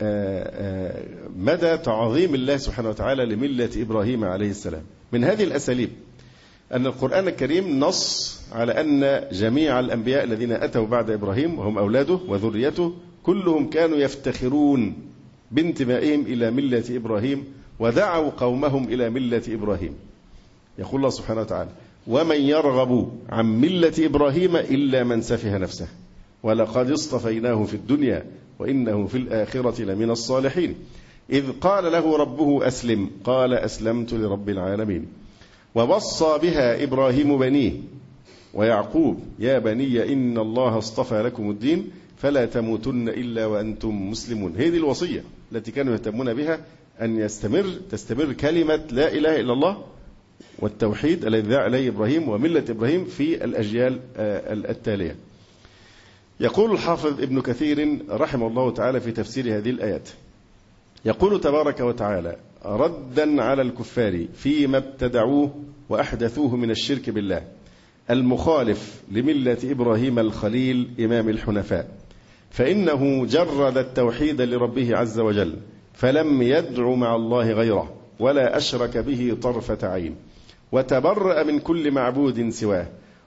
[SPEAKER 3] مدى تعظيم الله سبحانه وتعالى لملة إبراهيم عليه السلام. من هذه الأساليب أن القرآن الكريم نص على أن جميع الأنبياء الذين أتوا بعد إبراهيم وهم أولاده وذريته كلهم كانوا يفتخرون بانتمائهم إلى ملة إبراهيم ودعوا قومهم إلى ملة إبراهيم. يقول الله سبحانه وتعالى: ومن يرغب عن ملة إبراهيم إلا من سفه نفسه ولقد اصطفيناه في الدنيا وإنه في الآخرة لمن الصالحين إذ قال له ربه أسلم قال أسلمت لرب العالمين ووصى بها إبراهيم بنيه ويعقوب يا بني إن الله اصطفى لكم الدين فلا تموتن إلا وأنتم مسلمون. هذه الوصية التي كانوا يهتمون بها أن تستمر كلمة لا إله إلا الله والتوحيد الذي دعا عليه إبراهيم وملة إبراهيم في الأجيال التالية. يقول الحافظ ابن كثير رحمه الله تعالى في تفسير هذه الآيات، يقول تبارك وتعالى ردا على الكفار فيما ابتدعوه وأحدثوه من الشرك بالله المخالف لملة إبراهيم الخليل إمام الحنفاء، فإنه جرد التوحيد لربه عز وجل فلم يدع مع الله غيره ولا أشرك به طرفة عين وتبرأ من كل معبود سواه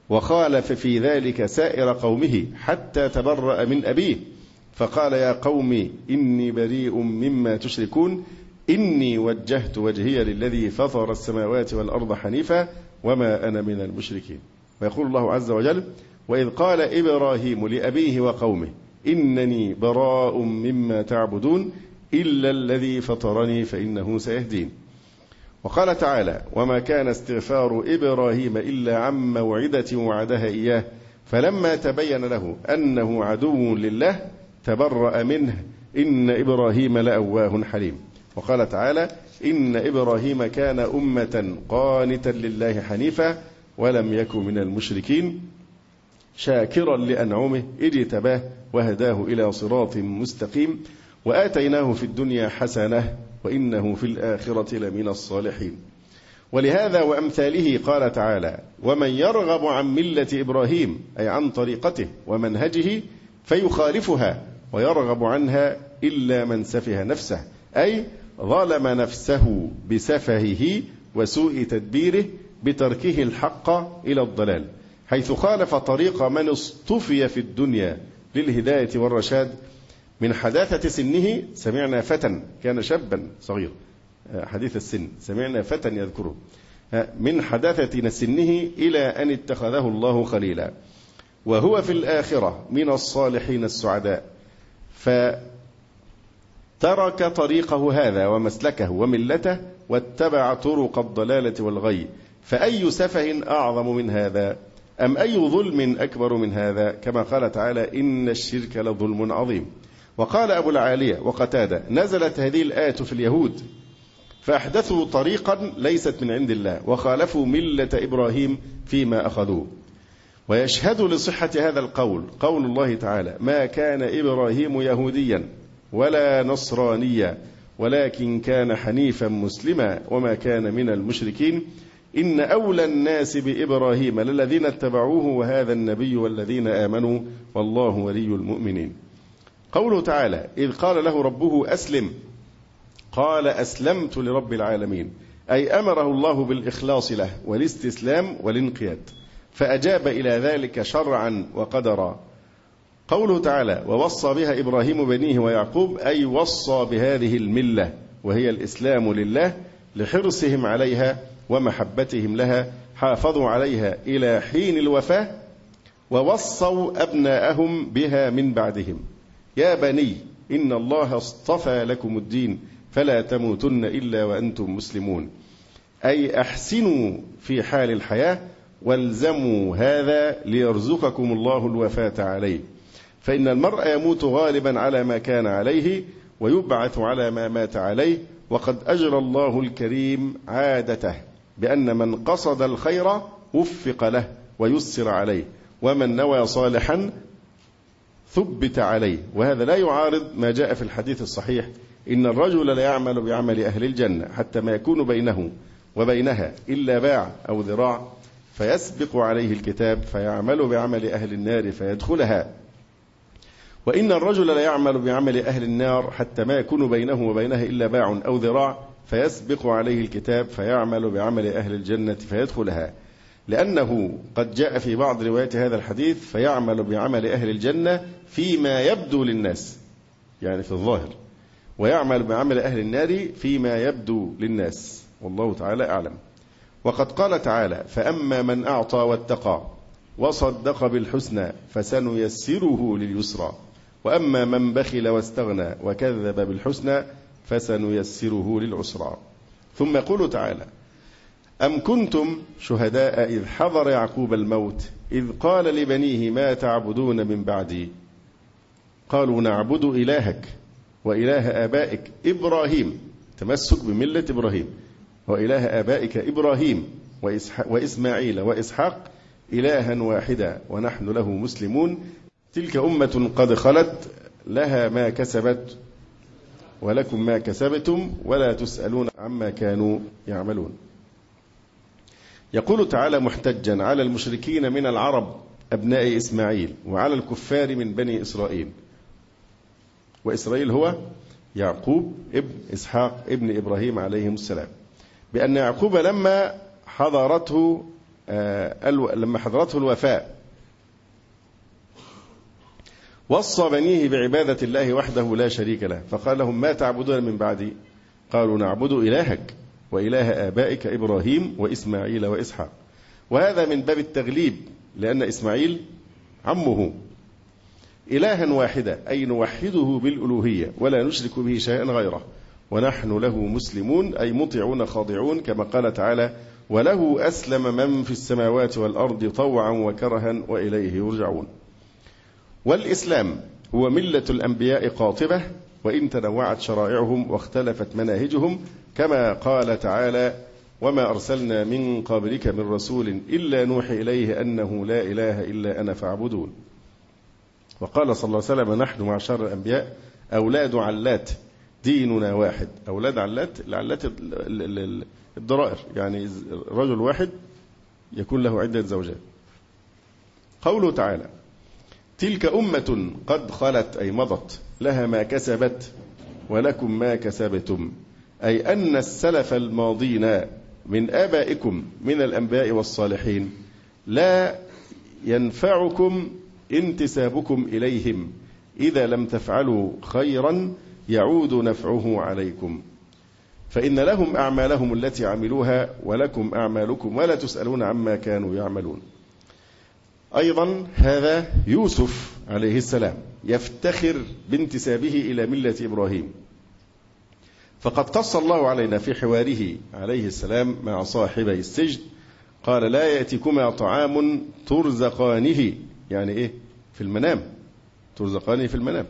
[SPEAKER 3] وخالف في ذلك سائر قومه حتى تبرأ من أبيه، فقال يا قوم إني بريء مما تشركون إني وجهت وجهي للذي فطر السماوات والأرض حنيفا وما أنا من المشركين. ويقول الله عز وجل وإذ قال إبراهيم لأبيه وقومه إنني براء مما تعبدون إلا الذي فطرني فإنه سيهدين. وقال تعالى وما كان استغفار إبراهيم إلا عن موعدة وعدها إياه فلما تبين له أنه عدو لله تبرأ منه إن إبراهيم لأواه حليم. وقال تعالى إن إبراهيم كان أمة قانتا لله حنيفا ولم يكن من المشركين شاكرا لأنعمه إذ اجتباه وهداه إلى صراط مستقيم وآتيناه في الدنيا حسنة وإنه في الآخرة لمن الصالحين. ولهذا وأمثاله قال تعالى ومن يرغب عن ملة إبراهيم أي عن طريقته ومنهجه فيخالفها ويرغب عنها إلا من سفه نفسه أي ظلم نفسه بسفهه وسوء تدبيره بتركه الحق إلى الضلال، حيث خالف طريق من اصطفي في الدنيا للهداية والرشاد. من حداثة سنه سمعنا فتى كان شابا صغير حديث السن سمعنا فتى يذكره من حداثة سنه إلى أن اتخذه الله خليلا وهو في الآخرة من الصالحين السعداء، فترك طريقه هذا ومسلكه وملته واتبع طرق الضلالة والغي. فأي سفه أعظم من هذا أم أي ظلم أكبر من هذا؟ كما قال تعالى إن الشرك لظلم عظيم. وقال أبو العالية وقتادة نزلت هذه الآية في اليهود فأحدثوا طريقا ليست من عند الله وخالفوا ملة إبراهيم فيما أخذوه. ويشهد لصحة هذا القول قول الله تعالى ما كان إبراهيم يهوديا ولا نصرانيا ولكن كان حنيفا مسلما وما كان من المشركين إن أولى الناس بإبراهيم للذين اتبعوه وهذا النبي والذين آمنوا والله ولي المؤمنين. قوله تعالى إذ قال له ربه أسلم قال أسلمت لرب العالمين أي أمره الله بالإخلاص له والاستسلام والانقياد فأجاب إلى ذلك شرعا وقدرا. قوله تعالى ووصى بها إبراهيم بنيه ويعقوب أي وصى بهذه الملة وهي الإسلام لله لحرصهم عليها ومحبتهم لها حافظوا عليها إلى حين الوفاة ووصوا أبناءهم بها من بعدهم يا بني إن الله اصطفى لكم الدين فلا تموتن إلا وأنتم مسلمون أي أحسنوا في حال الحياة والزموا هذا ليرزقكم الله الوفاة عليه، فإن المرء يموت غالبا على ما كان عليه ويبعث على ما مات عليه. وقد أجرى الله الكريم عادته بأن من قصد الخير وفق له ويسر عليه ومن نوى صالحا ثبت عليه. وهذا لا يعارض ما جاء في الحديث الصحيح إن الرجل لا يعمل بعمل أهل الجنة حتى ما يكون بينه وبينها إلا باع أو ذراع فيسبق عليه الكتاب فيعمل بعمل أهل النار فيدخلها، وإن الرجل لا يعمل بعمل أهل النار حتى ما يكون بينه وبينها إلا باع أو ذراع فيسبق عليه الكتاب فيعمل بعمل أهل الجنة فيدخلها، لأنه قد جاء في بعض روايات هذا الحديث فيعمل بعمل أهل الجنة فيما يبدو للناس يعني في الظاهر ويعمل بعمل أهل النار فيما يبدو للناس والله تعالى أعلم. وقد قال تعالى فأما من أعطى واتقى وصدق بالحسنى فسنيسره لليسرى وأما من بخل واستغنى وكذب بالحسنى فسنيسره للعسرى. ثم يقول تعالى أم كنتم شهداء إذ حضر يعقوب الموت إذ قال لبنيه ما تعبدون من بعدي قالوا نعبد إلهك وإله آبائك إبراهيم تمسك بملة إبراهيم وإله آبائك إبراهيم وإسماعيل وإسحاق إلها واحدا ونحن له مسلمون تلك أمة قد خلت لها ما كسبت ولكم ما كسبتم ولا تسألون عما كانوا يعملون. يقول تعالى محتجا على المشركين من العرب أبناء إسماعيل وعلى الكفار من بني إسرائيل، وإسرائيل هو يعقوب ابن إسحاق ابن إبراهيم عليهم السلام، بأن يعقوب لما حضرته لما حضرته الوفاة وصى بنيه بعبادة الله وحده لا شريك له، فقال لهم: ما تعبدون من بعدي؟ قالوا: نعبد إلهك وإله آبائك إبراهيم وإسماعيل وإسحاق. وهذا من باب التغليب، لأن إسماعيل عمه. إلها واحدا، أي نوحده بالألوهية ولا نشرك به شيئا غيره، ونحن له مسلمون، أي مطيعون خاضعون، كما قال تعالى: وله أسلم من في السماوات والأرض طوعا وكرها وإليه يرجعون. والإسلام هو ملة الأنبياء قاطبة، وإن تنوعت شرائعهم واختلفت مناهجهم، كما قال تعالى: وما أرسلنا من قبلك من رسول إلا نوحي إليه أنه لا إله إلا أنا فاعبدون. وقال صلى الله عليه وسلم: نحن معشر الأنبياء أولاد علات ديننا واحد. أولاد علات، العلات الضرائر، يعني رجل واحد يكون له عدة زوجات. قوله تعالى: تلك أمة قد خلت، أي مضت، لها ما كسبت ولكم ما كسبتم، أي أن السلف الماضين من آبائكم من الأنبياء والصالحين لا ينفعكم انتسابكم إليهم، إذا لم تفعلوا خيرا يعود نفعه عليكم، فإن لهم أعمالهم التي عملوها ولكم أعمالكم ولا تسألون عما كانوا يعملون. أيضا هذا يوسف عليه السلام يفتخر بانتسابه إلى ملة إبراهيم، فقد قص الله علينا في حواره عليه السلام مع صاحبي السجن، قال: لا يأتيكما طعام ترزقانه، يعني إيه؟ في المنام، ترزقانه في المنام.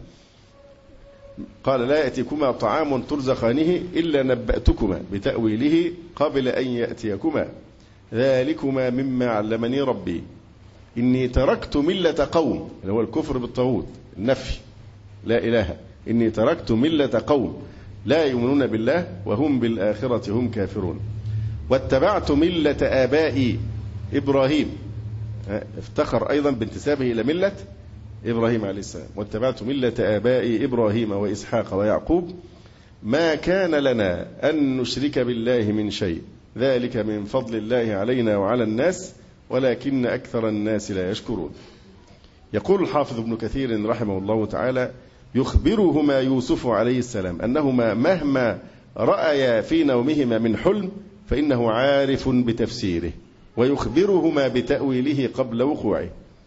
[SPEAKER 3] قال: لا يأتيكما طعام ترزقانه إلا نبأتكما بتأويله قبل أن يأتيكما، ذلكما مما علمني ربي، إني تركت ملة قوم، اللي هو الكفر بالطاغوت، النفي، لا إله، إني تركت ملة قوم لا يؤمنون بالله وهم بالآخرة هم كافرون، واتبعت ملة آبائي إبراهيم. افتخر أيضا بانتسابه إلى ملة إبراهيم عليه السلام: واتبعت ملة آبائي إبراهيم وإسحاق ويعقوب، ما كان لنا أن نشرك بالله من شيء، ذلك من فضل الله علينا وعلى الناس ولكن أكثر الناس لا يشكرون. يقول الحافظ ابن كثير رحمه الله تعالى: يخبرهما يوسف عليه السلام أنهما مهما رأيا في نومهما من حلم فإنه عارف بتفسيره، ويخبرهما بتأويله قبل وقوعه.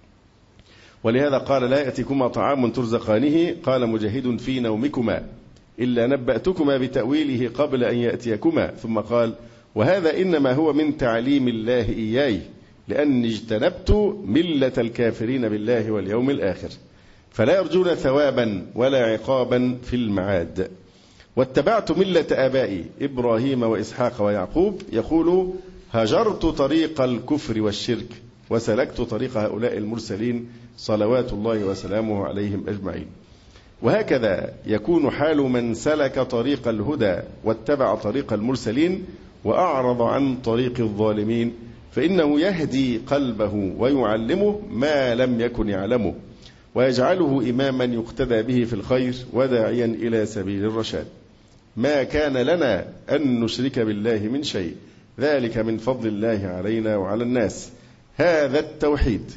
[SPEAKER 3] ولهذا قال: لا يأتيكما طعام ترزقانه، قال مجاهد: في نومكما، إلا نبأتكما بتأويله قبل أن يأتيكما. ثم قال: وهذا إنما هو من تعليم الله إياي، لأني اجتنبت ملة الكافرين بالله واليوم الآخر، فلا يرجون ثوابا ولا عقابا في المعاد. واتبعت ملة آبائي إبراهيم وإسحاق ويعقوب، يقول: هجرت طريق الكفر والشرك وسلكت طريق هؤلاء المرسلين صلوات الله وسلامه عليهم أجمعين. وهكذا يكون حال من سلك طريق الهدى واتبع طريق المرسلين وأعرض عن طريق الظالمين، فإنه يهدي قلبه ويعلمه ما لم يكن يعلمه، ويجعله إماما يقتدى به في الخير وداعيا إلى سبيل الرشاد. ما كان لنا أن نشرك بالله من شيء، ذلك من فضل الله علينا وعلى الناس. هذا التوحيد،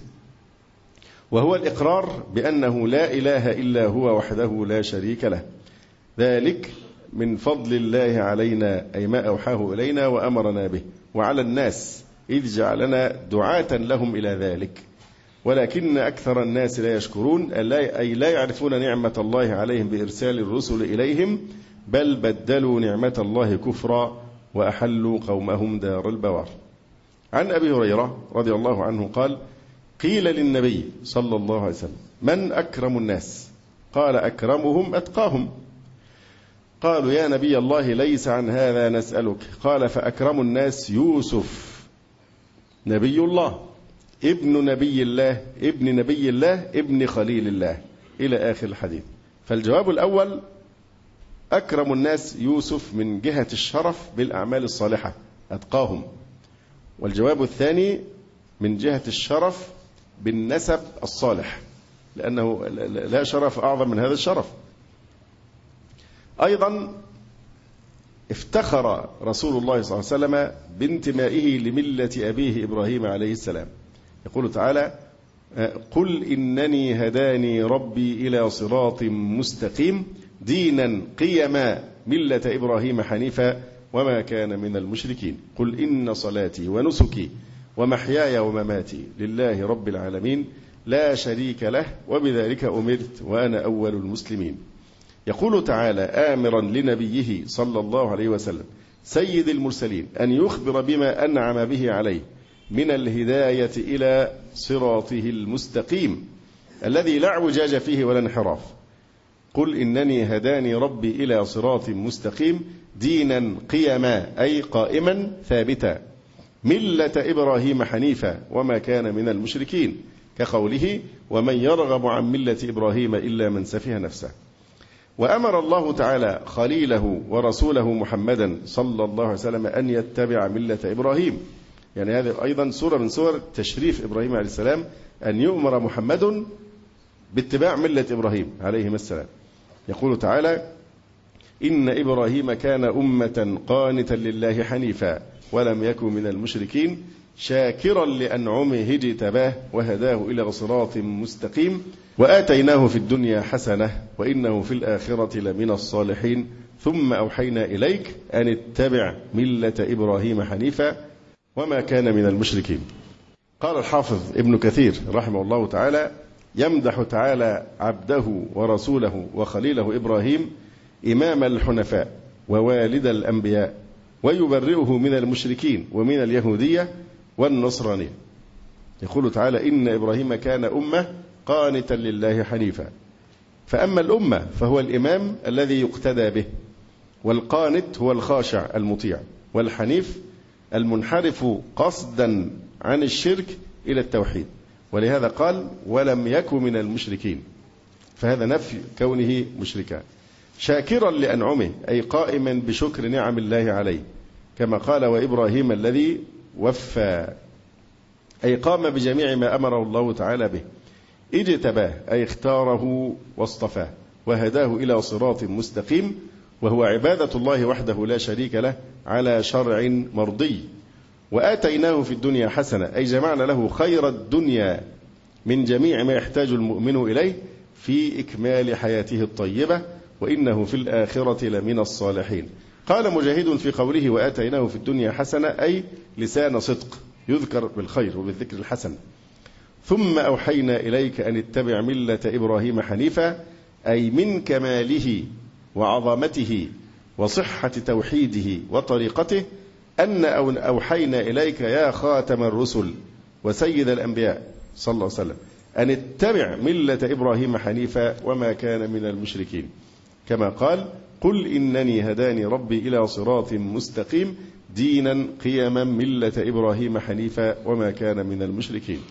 [SPEAKER 3] وهو الإقرار بأنه لا إله إلا هو وحده لا شريك له، ذلك من فضل الله علينا، أي ما أوحاه إلينا وأمرنا به، وعلى الناس إذ جعلنا دعاة لهم إلى ذلك، ولكن أكثر الناس لا يشكرون، أي لا يعرفون نعمة الله عليهم بإرسال الرسل إليهم، بل بدلوا نعمة الله كفرا وأحلوا قومهم دار البوار. عن أبي هريرة رضي الله عنه قال: قيل للنبي صلى الله عليه وسلم: من أكرم الناس؟ قال: أكرمهم أتقاهم. قالوا: يا نبي الله ليس عن هذا نسألك. قال: فأكرم الناس يوسف نبي الله ابن نبي الله ابن نبي الله ابن خليل الله، إلى آخر الحديث. فالجواب الأول: أكرم الناس يوسف من جهة الشرف بالأعمال الصالحة، أتقاهم. والجواب الثاني من جهة الشرف بالنسب الصالح، لأنه لا شرف أعظم من هذا الشرف. أيضا افتخر رسول الله صلى الله عليه وسلم بانتمائه لملة أبيه إبراهيم عليه السلام. يقول تعالى: قل إنني هداني ربي إلى صراط مستقيم دينا قيما ملة إبراهيم حنيفا وما كان من المشركين. قل إن صلاتي ونسكي ومحياي ومماتي لله رب العالمين لا شريك له وبذلك أمرت وأنا أول المسلمين. يقول تعالى آمرا لنبيه صلى الله عليه وسلم سيد المرسلين أن يخبر بما أنعم به عليه من الهداية إلى صراطه المستقيم الذي لا اعوجاج فيه ولا انحراف. قل إنني هداني ربي إلى صراط مستقيم دينا قيما أي قائما ثابتا ملة إبراهيم حنيفا وما كان من المشركين، كقوله: ومن يرغب عن ملة إبراهيم إلا من سفه نفسه. وأمر الله تعالى خليله ورسوله محمدا صلى الله عليه وسلم أن يتبع ملة إبراهيم. يعني هذه أيضا سورة من سور تشريف إبراهيم عليه السلام، أن يؤمر محمد باتباع ملة إبراهيم عليه السلام. يقول تعالى: إن إبراهيم كان أمة قانتا لله حنيفا ولم يكن من المشركين شاكرا لأنعمه اجتباه وهداه إلى صراط مستقيم وآتيناه في الدنيا حسنة وإنه في الآخرة لمن الصالحين ثم أوحينا إليك أن اتبع ملة إبراهيم حنيفا وما كان من المشركين. قال الحافظ ابن كثير رحمه الله تعالى: يمدح تعالى عبده ورسوله وخليله إبراهيم إمام الحنفاء ووالد الأنبياء ويبرئه من المشركين ومن اليهودية والنصرانية. يقول تعالى: إن إبراهيم كان أمة قانتا لله حنيفا. فأما الأمة فهو الإمام الذي يقتدى به، والقانت هو الخاشع المطيع، والحنيف المنحرف قصدا عن الشرك إلى التوحيد. ولهذا قال: ولم يكن من المشركين، فهذا نفي كونه مشركا. شاكرا لأنعمه أي قائما بشكر نعم الله عليه، كما قال: وإبراهيم الذي وفى، أي قام بجميع ما أمره الله تعالى به. اجتباه أي اختاره واصطفاه وهداه إلى صراط مستقيم، وهو عبادة الله وحده لا شريك له على شرع مرضي. وآتيناه في الدنيا حسنة أي جمعنا له خير الدنيا من جميع ما يحتاج المؤمن إليه في إكمال حياته الطيبة وإنه في الآخرة لمن الصالحين. قال مجاهد في قوله: وآتيناه في الدنيا حسنة أي لسان صدق يذكر بالخير وبالذكر الحسن. ثم أوحينا إليك أن اتبع ملة إبراهيم حنيفا أي من كماله وعظمته وصحة توحيده وطريقته أن أوحينا إليك يا خاتم الرسل وسيد الأنبياء صلى الله عليه وسلم أن اتبع ملة إبراهيم حنيفا وما كان من المشركين، كما قال: قل إنني هداني ربي إلى صراط مستقيم دينا قيما ملة إبراهيم حنيفا وما كان من المشركين.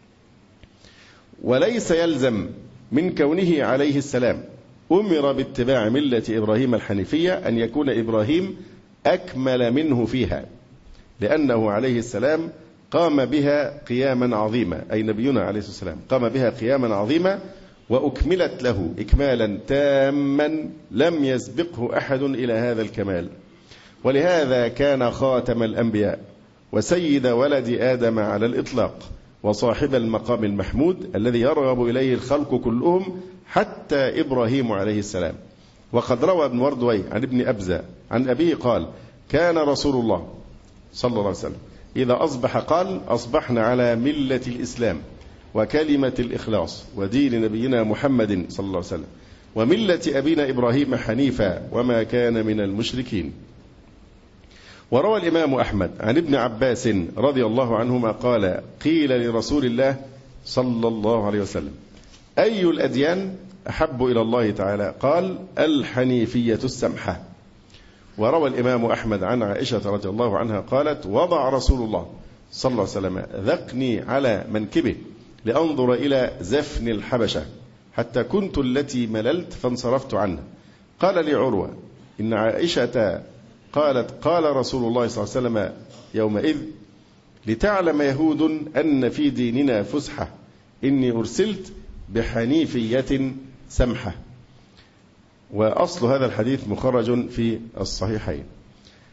[SPEAKER 3] وليس يلزم من كونه عليه السلام أمر باتباع ملة إبراهيم الحنيفية أن يكون إبراهيم أكمل منه فيها، لأنه عليه السلام قام بها قياما عظيما، أي نبينا عليه السلام قام بها قياما عظيما وأكملت له إكمالا تاما لم يسبقه أحد إلى هذا الكمال. ولهذا كان خاتم الأنبياء وسيد ولد آدم على الإطلاق وصاحب المقام المحمود الذي يرغب إليه الخلق كلهم حتى إبراهيم عليه السلام. وقد روى ابن وردوي عن ابن أبزة عن أبيه قال: كان رسول الله صلى الله عليه وسلم إذا أصبح قال: أصبحنا على ملة الإسلام وكلمة الإخلاص ودين نبينا محمد صلى الله عليه وسلم وملة أبينا إبراهيم حنيفا وما كان من المشركين. وروى الإمام أحمد عن ابن عباس رضي الله عنهما قال: قيل لرسول الله صلى الله عليه وسلم: أي الأديان أحب إلى الله تعالى؟ قال: الحنيفية السمحة. وروى الإمام أحمد عن عائشة رضي الله عنها قالت: وضع رسول الله صلى الله عليه وسلم ذقني على منكبه لأنظر إلى زفن الحبشة حتى كنت التي مللت فانصرفت عنه. قال لي عروة إن عائشة قالت: قال رسول الله صلى الله عليه وسلم يومئذ: لتعلم يهود أن في ديننا فسحة إني أرسلت بحنيفية سمحة. وأصل هذا الحديث مخرج في الصحيحين.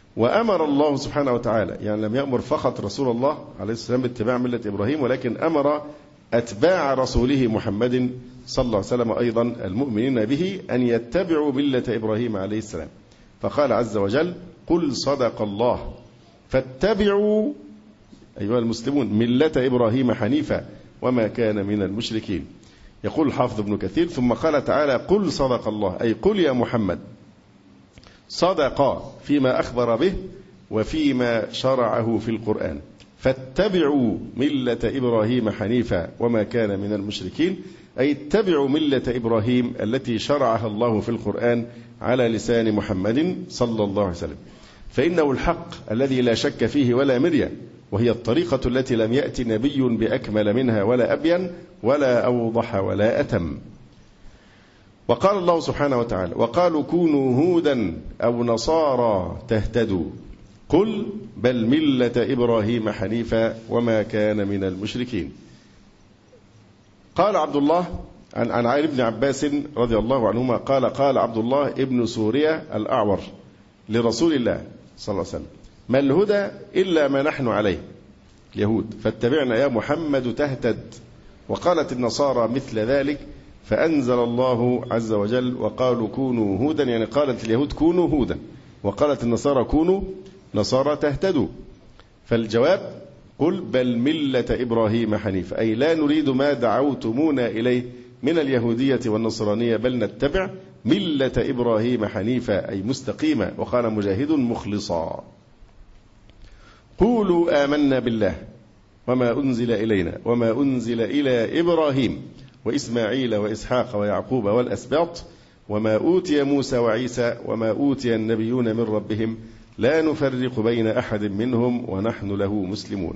[SPEAKER 3] وأمر الله سبحانه وتعالى، يعني لم يأمر فقط رسول الله عليه السلام باتباع ملة إبراهيم، ولكن أمر أتباع رسوله محمد صلى الله عليه وسلم أيضا المؤمنين به أن يتبعوا ملة إبراهيم عليه السلام. فقال عز وجل: قل صدق الله فاتبعوا أيها المسلمون ملة إبراهيم حنيفا وما كان من المشركين. يقول الحافظ ابن كثير: ثم قال تعالى: قل صدق الله، أي قل يا محمد صدق فيما أخبر به وفيما شرعه في القرآن، فاتبعوا ملة إبراهيم حنيفا وما كان من المشركين، أي اتبعوا ملة إبراهيم التي شرعها الله في القرآن على لسان محمد صلى الله عليه وسلم، فإنه الحق الذي لا شك فيه ولا مرية، وهي الطريقة التي لم يأتي نبي بأكمل منها ولا أبين ولا أوضح ولا أتم. وقال الله سبحانه وتعالى: وقالوا كونوا هودا أو نصارى تهتدوا، قل بل ملة إبراهيم حنيفا وما كان من المشركين. قال عبد الله عن علي بن عباس رضي الله عنهما قال: قال عبد الله ابن سوريا الأعور لرسول الله صلى الله عليه وسلم: ما الهدى إلا ما نحن عليه اليهود، فاتبعنا يا محمد تهتد. وقالت النصارى مثل ذلك، فأنزل الله عز وجل: وقالوا كونوا هودا، يعني قالت اليهود كونوا هودا، وقالت النصارى كونوا نصارى تهتدوا. فالجواب: قل بل ملة إبراهيم حنيفا، أي لا نريد ما دعوتمونا إليه من اليهودية والنصرانية، بل نتبع ملة إبراهيم حنيفا، أي مستقيمة. وقال مجاهد: مخلصا. قولوا آمنا بالله وما أنزل إلينا وما أنزل إلى إبراهيم وإسماعيل وإسحاق ويعقوب والأسباط وما أوتي موسى وعيسى وما أوتي النبيون من ربهم لا نفرق بين أحد منهم ونحن له مسلمون.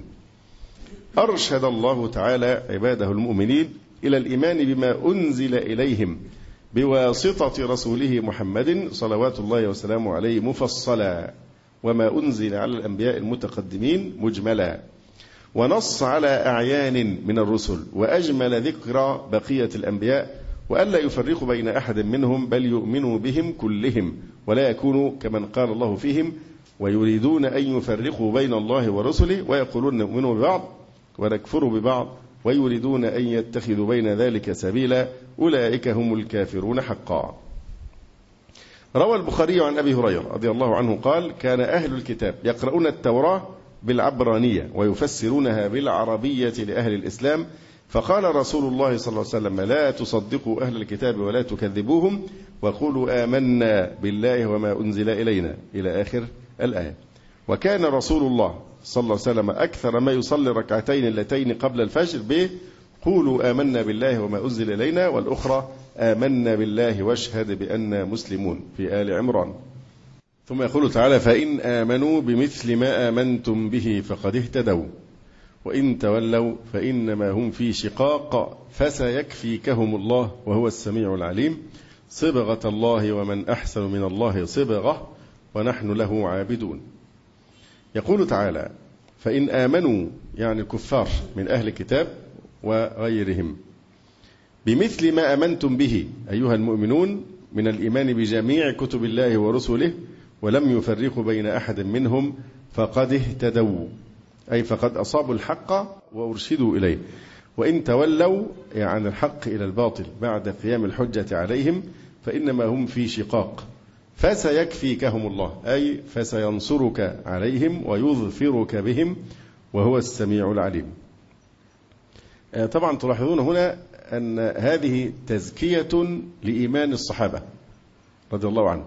[SPEAKER 3] أرشد الله تعالى عباده المؤمنين إلى الإيمان بما أنزل إليهم بواسطة رسوله محمد صلوات الله وسلامه عليه مفصلا، وما أنزل على الأنبياء المتقدمين مجملا، ونص على أعيان من الرسل، وأجمل ذكر بقية الأنبياء، وألا يفرقوا بين أحد منهم بل يؤمنوا بهم كلهم، ولا يكونوا كمن قال الله فيهم: ويريدون أن يفرقوا بين الله ورسله ويقولون نؤمن ببعض ونكفر ببعض ويريدون أن يتخذوا بين ذلك سبيلا أولئك هم الكافرون حقا. روى البخاري عن أبي هريرة رضي الله عنه قال: كان أهل الكتاب يقرؤون التوراة بالعبرانية ويفسرونها بالعربية لأهل الإسلام، فقال رسول الله صلى الله عليه وسلم: لا تصدقوا أهل الكتاب ولا تكذبوهم وقولوا آمنا بالله وما أنزل إلينا إلى آخر الآية. وكان رسول الله صلى الله عليه وسلم أكثر ما يصلي ركعتين اللتين قبل الفجر بقولوا آمنا بالله وما أنزل إلينا، والأخرى آمنا بالله واشهد بأننا مسلمون في آل عمران. ثم يقول تعالى: فإن آمنوا بمثل ما آمنتم به فقد اهتدوا وإن تولوا فإنما هم في شقاق فسيكفيكهم الله وهو السميع العليم. صبغة الله ومن أحسن من الله صبغة ونحن له عابدون. يقول تعالى: فإن آمنوا، يعني الكفار من أهل الكتاب وغيرهم، بمثل ما آمنتم به أيها المؤمنون من الإيمان بجميع كتب الله ورسله ولم يفرقوا بين أحد منهم فقد اهتدوا، أي فقد أصابوا الحق وأرشدوا إليه. وإن تولوا عن الحق إلى الباطل بعد قيام الحجة عليهم فإنما هم في شقاق فسيكفيكهم الله، أي فسينصرك عليهم ويظفرك بهم وهو السميع العليم. طبعا تلاحظون هنا أن هذه تزكية لإيمان الصحابة رضي الله عنهم.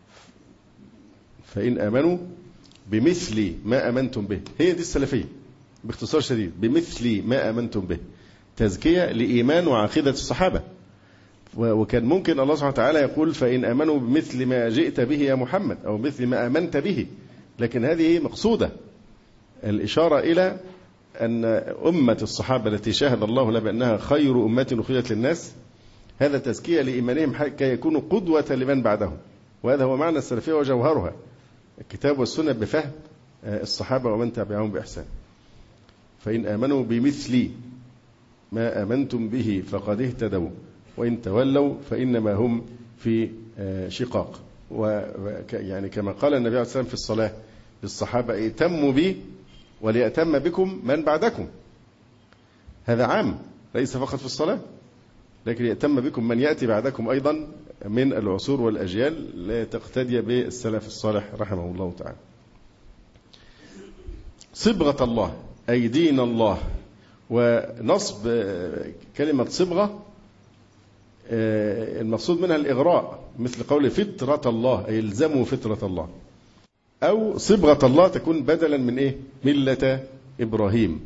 [SPEAKER 3] فإن آمنوا بمثل ما آمنتم به، هي دي السلفية باختصار شديد، بمثل ما آمنتم به، تزكية لإيمان وعقيدة الصحابة. وكان ممكن الله سبحانه وتعالى يقول: فإن آمنوا بمثل ما جئت به يا محمد، أو مثل ما آمنت به، لكن هذه مقصودة الإشارة إلى أن أمة الصحابة التي شاهد الله لها بأنها خير أمة أخرجت للناس، هذا تزكية لإيمانهم كي يكونوا قدوة لمن بعدهم. وهذا هو معنى السلفية وجوهرها، الكتاب والسنة بفهم الصحابة ومن تبعهم بإحسان. فإن آمنوا بمثل ما آمنتم به فقد اهتدوا وإن تولوا فإنما هم في شقاق. يعني كما قال النبي عليه الصلاة والسلام في الصلاة: للصحابة ائتموا بي وليأتم بكم من بعدكم. هذا عام ليس فقط في الصلاة، لكن يأتم بكم من يأتي بعدكم أيضا من العصور والأجيال لتقتدي بالسلف الصالح رحمه الله تعالى. صبغة الله أي دين الله. ونصب كلمة صبغة المقصود منها الإغراء، مثل قول فطرة الله أي الزموا فطرة الله، أو صبغة الله تكون بدلا من إيه؟ ملة إبراهيم.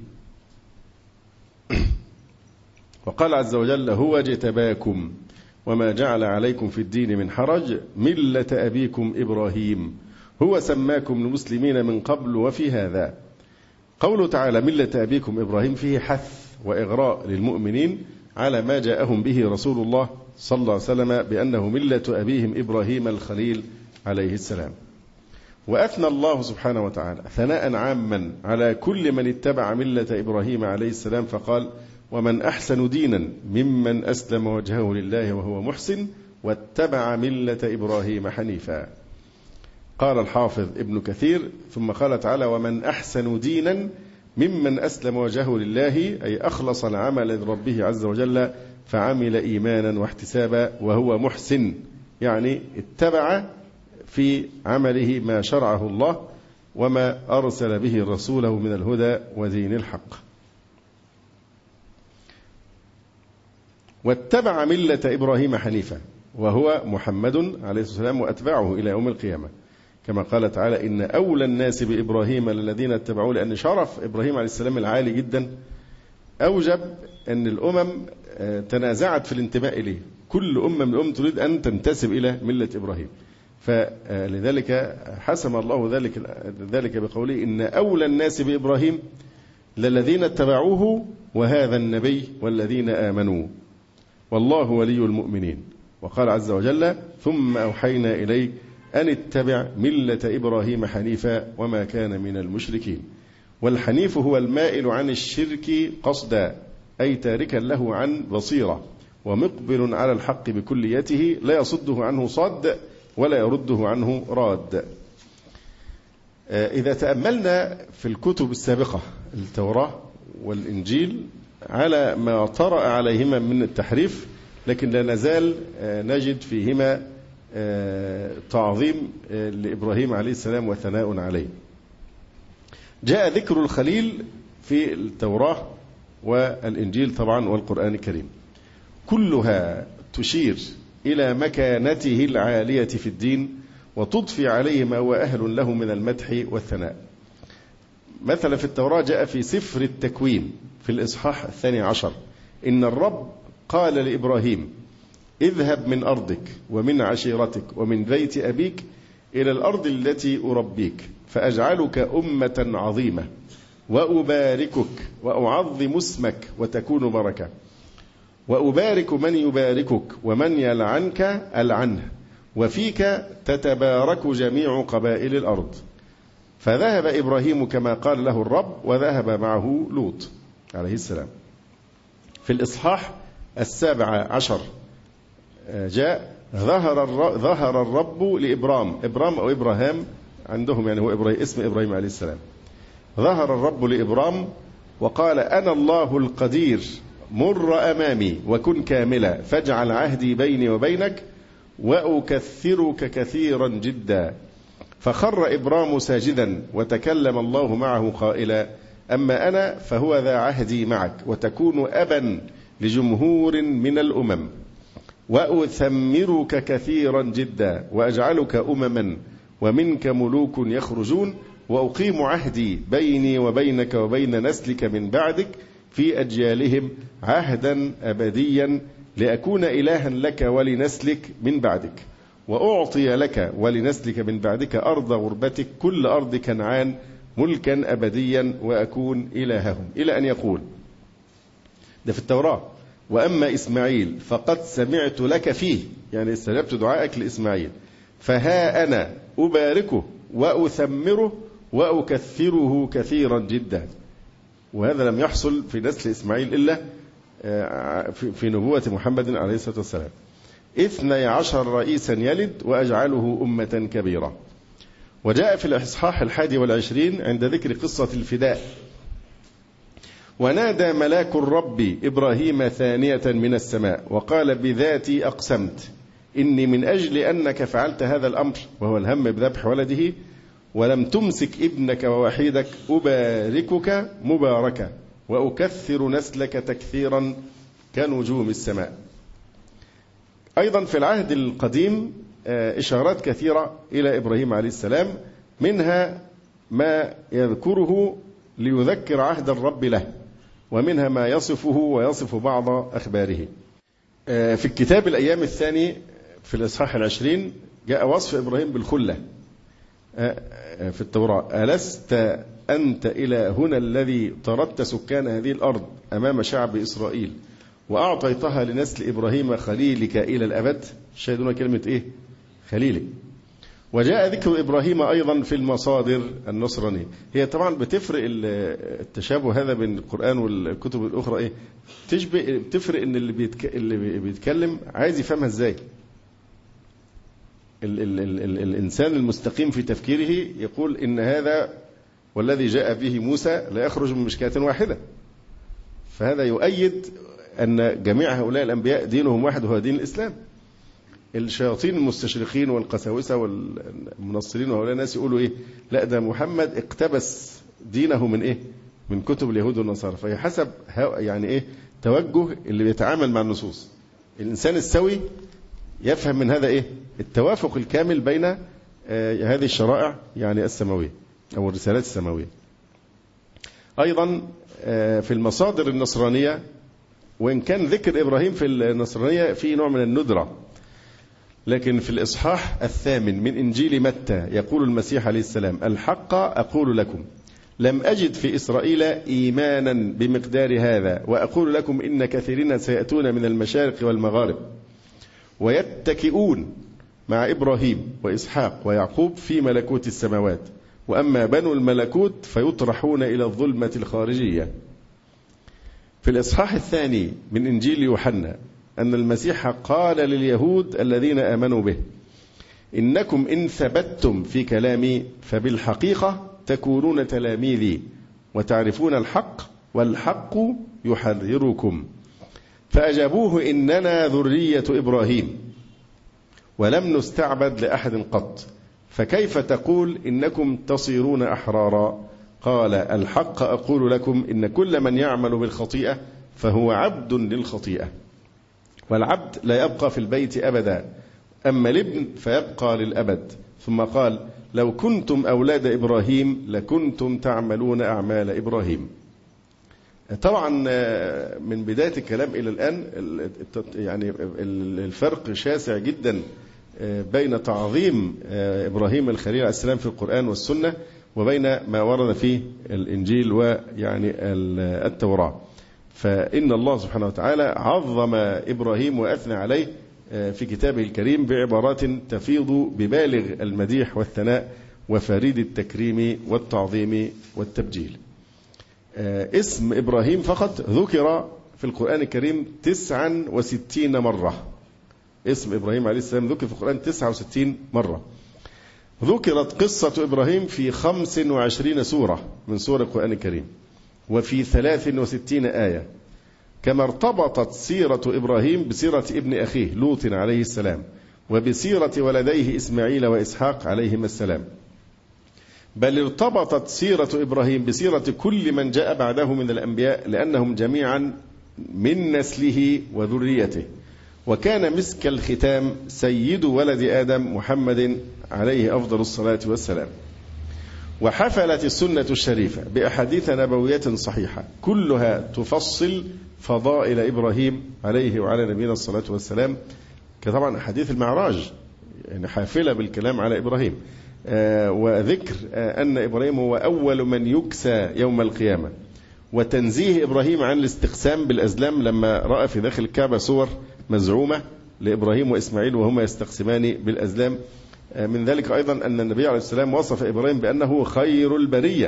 [SPEAKER 3] وقال عز وجل هو اجتباكم وما جعل عليكم في الدين من حرج ملة أبيكم إبراهيم هو سماكم المسلمين من قبل وفي هذا. قوله تعالى ملة أبيكم إبراهيم فيه حث وإغراء للمؤمنين على ما جاءهم به رسول الله صلى الله عليه وسلم بأنه ملة أبيهم إبراهيم الخليل عليه السلام. وأثنى الله سبحانه وتعالى ثناء عاما على كل من اتبع ملة إبراهيم عليه السلام فقال ومن أحسن دينا ممن أسلم وجهه لله وهو محسن واتبع ملة إبراهيم حنيفا. قال الحافظ ابن كثير ثم قال تعالى ومن أحسن دينا ممن أسلم وجهه لله أي أخلص العمل لربه عز وجل فعمل إيمانا واحتسابا وهو محسن، يعني اتبع في عمله ما شرعه الله وما أرسل به رسوله من الهدى ودين الحق. واتبع ملة إبراهيم حنيفا وهو محمد عليه الصلاة والسلام وأتباعه إلى يوم القيامة، كما قال تعالى إن أولى الناس بإبراهيم الذين اتبعوه، لأن شرف إبراهيم عليه السلام العالي جدا أوجب أن الأمم تنازعت في الانتماء إليه، كل أمة من الأمم تريد أن تنتسب إلى ملة إبراهيم، فلذلك حسم الله ذلك بقوله إن أولى الناس بإبراهيم للذين اتبعوه وهذا النبي والذين آمنوا والله ولي المؤمنين. وقال عز وجل ثم أوحينا إليك أن اتبع ملة إبراهيم حنيفا وما كان من المشركين. والحنيف هو المائل عن الشرك قصدا أي تاركا له عن بصيرة ومقبل على الحق بكليته لا يصده عنه صاد ولا يرده عنه راد. إذا تأملنا في الكتب السابقة التوراة والإنجيل على ما طرأ عليهما من التحريف، لكن لا نزال نجد فيهما تعظيم لإبراهيم عليه السلام وثناء عليه. جاء ذكر الخليل في التوراة والإنجيل طبعا والقرآن الكريم، كلها تشير إلى مكانته العالية في الدين وتضفي عليه ما هو أهل له من المدح والثناء. مثلا في التوراة جاء في سفر التكوين في الإصحاح 12 إن الرب قال لإبراهيم اذهب من أرضك ومن عشيرتك ومن بيت أبيك إلى الأرض التي أربيك فأجعلك أمة عظيمة وأباركك وأعظم اسمك وتكون بركة وأبارك من يباركك ومن يلعنك ألعنه وفيك تتبارك جميع قبائل الأرض. فذهب إبراهيم كما قال له الرب وذهب معه لوط عليه السلام. في الإصحاح 17 جاء ظهر الرب لإبرام، إبرام أو إبراهام عندهم يعني هو اسم إبراهيم عليه السلام. ظهر الرب لإبرام وقال أنا الله القدير مر أمامي وكن كاملا فاجعل عهدي بيني وبينك وأكثرك كثيرا جدا. فخر إبرام ساجدا وتكلم الله معه قائلا أما أنا فهو ذا عهدي معك وتكون أبا لجمهور من الأمم وأثمرك كثيرا جدا وأجعلك أمما ومنك ملوك يخرجون وأقيم عهدي بيني وبينك وبين نسلك من بعدك في أجيالهم عهدا أبديا لأكون إلها لك ولنسلك من بعدك وأعطي لك ولنسلك من بعدك أرض غربتك كل أرض كنعان ملكا أبديا وأكون إلههم إلى أن يقول. ده في التوراة. وأما إسماعيل فقد سمعت لك فيه، يعني استجبت دعائك لإسماعيل فها أنا أباركه وأثمره وأكثره كثيرا جدا. وهذا لم يحصل في نسل إسماعيل إلا في نبوة محمد عليه الصلاة والسلام. 12 رئيسا يلد وأجعله أمة كبيرة. وجاء في الإصحاح 21 عند ذكر قصة الفداء: ونادى ملاك الرب إبراهيم ثانية من السماء وقال بذاتي أقسمت إني من أجل أنك فعلت هذا الأمر، وهو الهم بذبح ولده، ولم تمسك ابنك ووحيدك، أباركك مباركة وأكثر نسلك تكثيرا كنجوم السماء. أيضا في العهد القديم إشارات كثيرة إلى إبراهيم عليه السلام، منها ما يذكره ليذكر عهد الرب له، ومنها ما يصفه ويصف بعض أخباره. في الكتاب الأيام الثاني في الإصحاح 20 جاء وصف إبراهيم بالخلة في التوراة: ألست أنت إلهنا الذي طردت سكان هذه الأرض أمام شعب إسرائيل وأعطيتها لنسل إبراهيم خليلك إلى الأبد. شاهدون كلمة إيه؟ خليلك. وجاء ذكر إبراهيم أيضا في المصادر النصرانية. هي طبعا بتفرق التشابه هذا بين القرآن والكتب الأخرى إيه؟ بتفرق إن اللي بيتكلم عايز يفهمها إزاي. الإنسان المستقيم في تفكيره يقول إن هذا والذي جاء به موسى لا يخرج من مشكاة واحدة، فهذا يؤيد أن جميع هؤلاء الأنبياء دينهم واحد وهو دين الإسلام. الشياطين المستشرقين والقساوسة والمنصرين وهؤلاء الناس يقولوا إيه؟ لا، ده محمد اقتبس دينه من إيه؟ من كتب اليهود والنصارى. فهي حسب يعني إيه توجه اللي بيتعامل مع النصوص. الإنسان السوي يفهم من هذا إيه؟ التوافق الكامل بين هذه الشرائع يعني السماوية أو الرسالات السماوية. أيضا في المصادر النصرانية، وإن كان ذكر إبراهيم في النصرانية في نوع من الندرة، لكن في الإصحاح 8 من إنجيل متى يقول المسيح عليه السلام: الحق أقول لكم لم أجد في إسرائيل إيمانا بمقدار هذا، وأقول لكم إن كثيرين سيأتون من المشارق والمغارب ويتكئون مع إبراهيم وإسحاق ويعقوب في ملكوت السماوات، وأما بنو الملكوت فيطرحون إلى الظلمة الخارجية. في الإصحاح 2 من إنجيل يوحنا أن المسيح قال لليهود الذين آمنوا به: إنكم إن ثبتتم في كلامي فبالحقيقة تكونون تلاميذي وتعرفون الحق والحق يحرركم. فأجابوه: إننا ذرية إبراهيم ولم نستعبد لأحد قط، فكيف تقول إنكم تصيرون أحرارا؟ قال: الحق أقول لكم إن كل من يعمل بالخطيئة فهو عبد للخطيئة، والعبد لا يبقى في البيت أبدا، أما الابن فيبقى للأبد. ثم قال: لو كنتم أولاد إبراهيم لكنتم تعملون أعمال إبراهيم. طبعا من بداية الكلام إلى الآن يعني الفرق شاسع جدا بين تعظيم إبراهيم الخليل عليه السلام في القرآن والسنة وبين ما ورد في الإنجيل ويعني التوراة. فإن الله سبحانه وتعالى عظم إبراهيم وأثنى عليه في كتابه الكريم بعبارات تفيض ببالغ المديح والثناء وفريد التكريم والتعظيم والتبجيل. اسم إبراهيم فقط ذكر في القرآن الكريم 69 مرة. اسم إبراهيم عليه السلام ذكر في القرآن 69 مرة. ذكرت قصة إبراهيم في 25 سورة من سور القرآن الكريم وفي 63 آية، كما ارتبطت سيرة إبراهيم بسيرة ابن أخيه لوط عليه السلام وبسيرة ولديه إسماعيل وإسحاق عليهما السلام، بل ارتبطت سيرة إبراهيم بسيرة كل من جاء بعده من الأنبياء، لأنهم جميعا من نسله وذريته. وكان مسك الختام سيد ولد آدم محمد عليه أفضل الصلاة والسلام. وحفلت السنة الشريفة بأحاديث نبوية صحيحة كلها تفصل فضائل إبراهيم عليه وعلى نبينا الصلاة والسلام، كطبعا أحاديث المعراج يعني حافلة بالكلام على إبراهيم، وذكر أن إبراهيم هو أول من يكسى يوم القيامة، وتنزيه إبراهيم عن الاستقسام بالأزلام لما رأى في داخل الكعبة صور مزعومة لإبراهيم وإسماعيل وهما يستقسمان بالأزلام. من ذلك أيضا أن النبي عليه السلام وصف إبراهيم بأنه خير البرية.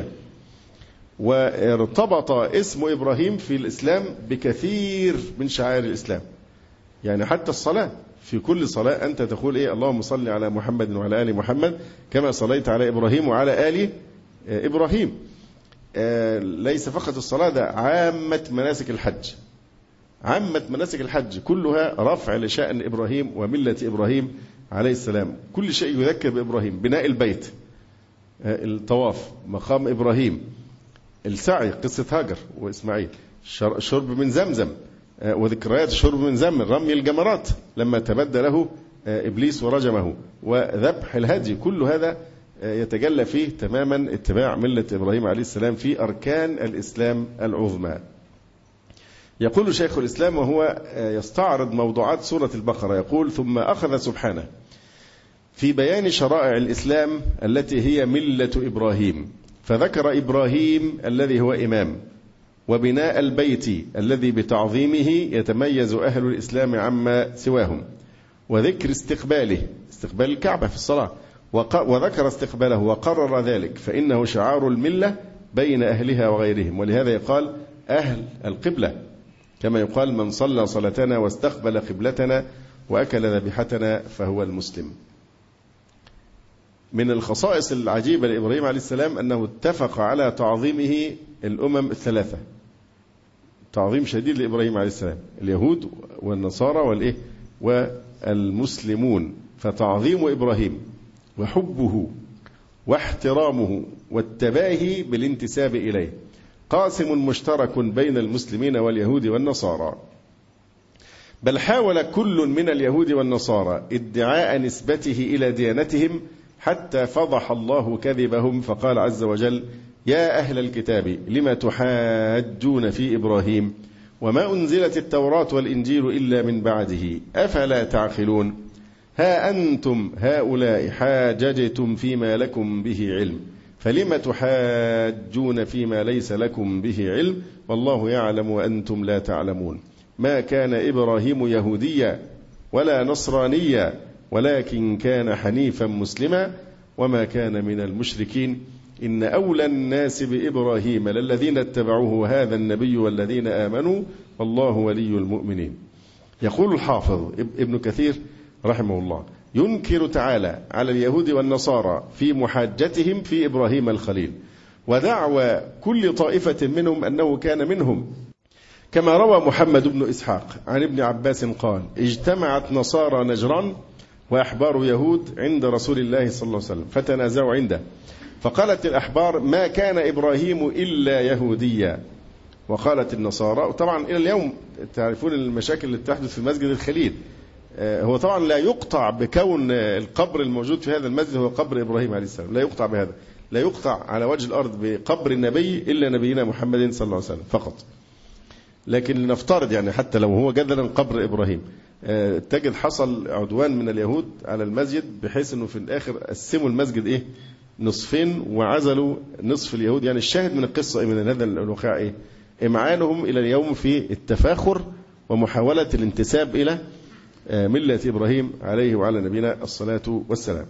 [SPEAKER 3] وارتبط اسم إبراهيم في الإسلام بكثير من شعائر الإسلام، يعني حتى الصلاة في كل صلاة أنت تقول إيه؟ اللهم صل على محمد وعلى آل محمد كما صليت على إبراهيم وعلى آل إبراهيم. ليس فقط الصلاة، ده عامة مناسك الحج. عامة مناسك الحج كلها رفع لشأن إبراهيم وملة إبراهيم عليه السلام. كل شيء يذكر بإبراهيم، بناء البيت، الطواف، مقام إبراهيم، السعي، قصة هاجر وإسماعيل، الشرب من زمزم وذكريات الشرب من زمزم، رمي الجمرات لما تبدى له إبليس ورجمه، وذبح الهدي. كل هذا يتجلى فيه تماما اتباع ملة إبراهيم عليه السلام في أركان الإسلام العظمى. يقول شيخ الإسلام وهو يستعرض موضوعات سورة البقرة، يقول: ثم أخذ سبحانه في بيان شرائع الإسلام التي هي ملة إبراهيم، فذكر إبراهيم الذي هو إمام، وبناء البيت الذي بتعظيمه يتميز أهل الإسلام عما سواهم، وذكر استقبال الكعبة في الصلاة، وذكر استقباله وقرر ذلك، فإنه شعار الملة بين أهلها وغيرهم. ولهذا يقال أهل القبلة، كما يقال: من صلى صلاتنا واستقبل قبلتنا وأكل ذبيحتنا فهو المسلم. من الخصائص العجيبة لإبراهيم عليه السلام أنه اتفق على تعظيمه الأمم الثلاثة، تعظيم شديد لإبراهيم عليه السلام، اليهود والنصارى والمسلمون. فتعظيم إبراهيم وحبه واحترامه والتباهي بالانتساب إليه قاسم مشترك بين المسلمين واليهود والنصارى. بل حاول كل من اليهود والنصارى ادعاء نسبته إلى ديانتهم حتى فضح الله كذبهم، فقال عز وجل: يا أهل الكتاب لم تحاجون في إبراهيم وما أنزلت التوراة والإنجيل إلا من بعده أفلا تعقلون. ها أنتم هؤلاء حاججتم فيما لكم به علم فلم تحاجون فيما ليس لكم به علم والله يعلم وأنتم لا تعلمون. ما كان إبراهيم يهوديا ولا نصرانيا ولكن كان حنيفا مسلما وما كان من المشركين. إن أولى الناس بإبراهيم للذين اتبعوه هذا النبي والذين آمنوا والله ولي المؤمنين. يقول الحافظ ابن كثير رحمه الله: ينكر تعالى على اليهود والنصارى في محاجتهم في إبراهيم الخليل ودعوى كل طائفة منهم أنه كان منهم، كما روى محمد بن إسحاق عن ابن عباس قال: اجتمعت نصارى نجران وأحبار يهود عند رسول الله صلى الله عليه وسلم فتنازعوا عنده، فقالت الأحبار: ما كان إبراهيم إلا يهوديا. وقالت النصارى، طبعا إلى اليوم تعرفون المشاكل اللي تحدث في مسجد الخليل، هو طبعا لا يقطع بكون القبر الموجود في هذا المسجد هو قبر إبراهيم عليه السلام، لا يقطع بهذا، لا يقطع على وجه الأرض بقبر النبي إلا نبينا محمد صلى الله عليه وسلم فقط. لكن لنفترض يعني حتى لو هو جدلا قبر إبراهيم، تجد حصل عدوان من اليهود على المسجد بحيث أنه في الآخر قسموا المسجد نصفين وعزلوا نصف اليهود. يعني الشاهد من القصة من هذا الوقائع إمعانهم إلى اليوم في التفاخر ومحاولة الانتساب إلى ملة إبراهيم عليه وعلى نبينا الصلاة والسلام.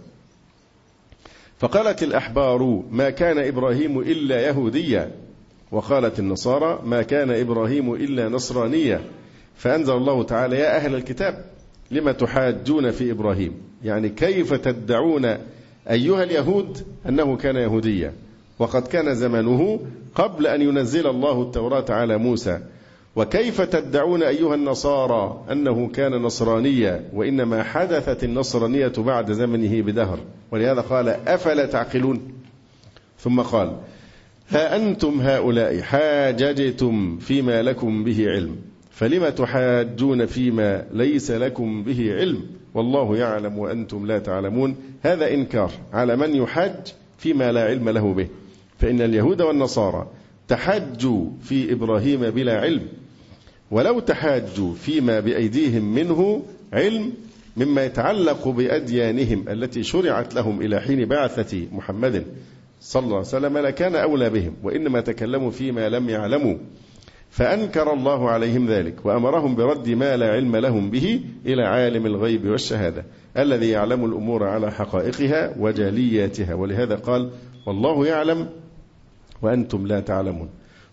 [SPEAKER 3] فقالت الأحبار: ما كان إبراهيم إلا يهوديا. وقالت النصارى: ما كان إبراهيم إلا نصرانيا. فأنزل الله تعالى: يا أهل الكتاب لما تحاجون في إبراهيم، يعني كيف تدعون أيها اليهود أنه كان يهوديا وقد كان زمنه قبل أن ينزل الله التوراة على موسى، وكيف تدعون أيها النصارى أنه كان نصرانيا وإنما حدثت النصرانية بعد زمنه بدهر. ولهذا قال: أفلا تعقلون. ثم قال: ها أنتم هؤلاء حاججتم فيما لكم به علم فلم تحاجون فيما ليس لكم به علم والله يعلم وأنتم لا تعلمون. هذا إنكار على من يحاج فيما لا علم له به، فإن اليهود والنصارى تحاجوا في إبراهيم بلا علم، ولو تحاجوا فيما بأيديهم منه علم مما يتعلق بأديانهم التي شرعت لهم إلى حين بعثة محمد صلى الله عليه وسلم لكان أولى بهم، وإنما تكلموا فيما لم يعلموا، فأنكر الله عليهم ذلك وأمرهم برد ما لا علم لهم به إلى عالم الغيب والشهادة الذي يعلم الأمور على حقائقها وجالياتها. ولهذا قال: والله يعلم وأنتم لا تعلمون.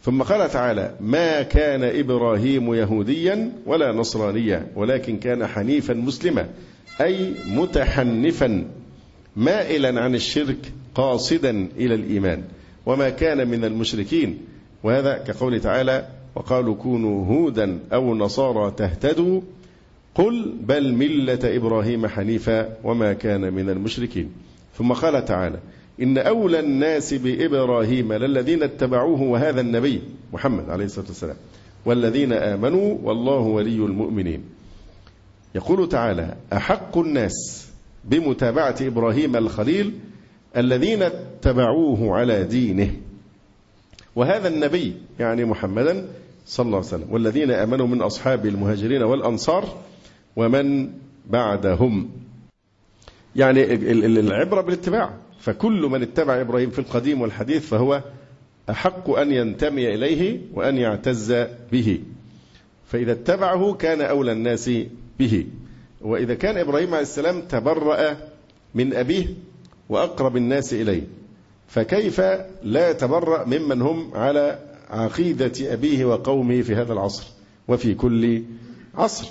[SPEAKER 3] ثم قال تعالى: ما كان إبراهيم يهوديا ولا نصرانيا ولكن كان حنيفا مسلما، أي متحنفا مائلا عن الشرك قاصدا إلى الإيمان، وما كان من المشركين. وهذا كقول تعالى: وقالوا كونوا هودا أو نصارى تهتدوا قل بل ملة إبراهيم حنيفا وما كان من المشركين. ثم قال تعالى: إن أولى الناس بإبراهيم للذين اتبعوه وهذا النبي محمد عليه الصلاة والسلام والذين آمنوا والله ولي المؤمنين. يقول تعالى: أحق الناس بمتابعة إبراهيم الخليل الذين اتبعوه على دينه وهذا النبي يعني محمدا صلى الله عليه وسلم والذين آمنوا من أصحاب المهاجرين والأنصار ومن بعدهم. يعني العبرة بالاتباع، فكل من اتبع إبراهيم في القديم والحديث فهو أحق أن ينتمي إليه وأن يعتز به، فإذا اتبعه كان أولى الناس به. وإذا كان إبراهيم عليه السلام تبرأ من أبيه وأقرب الناس إليه، فكيف لا يتبرأ ممن هم على عقيدة أبيه وقومه في هذا العصر وفي كل عصر؟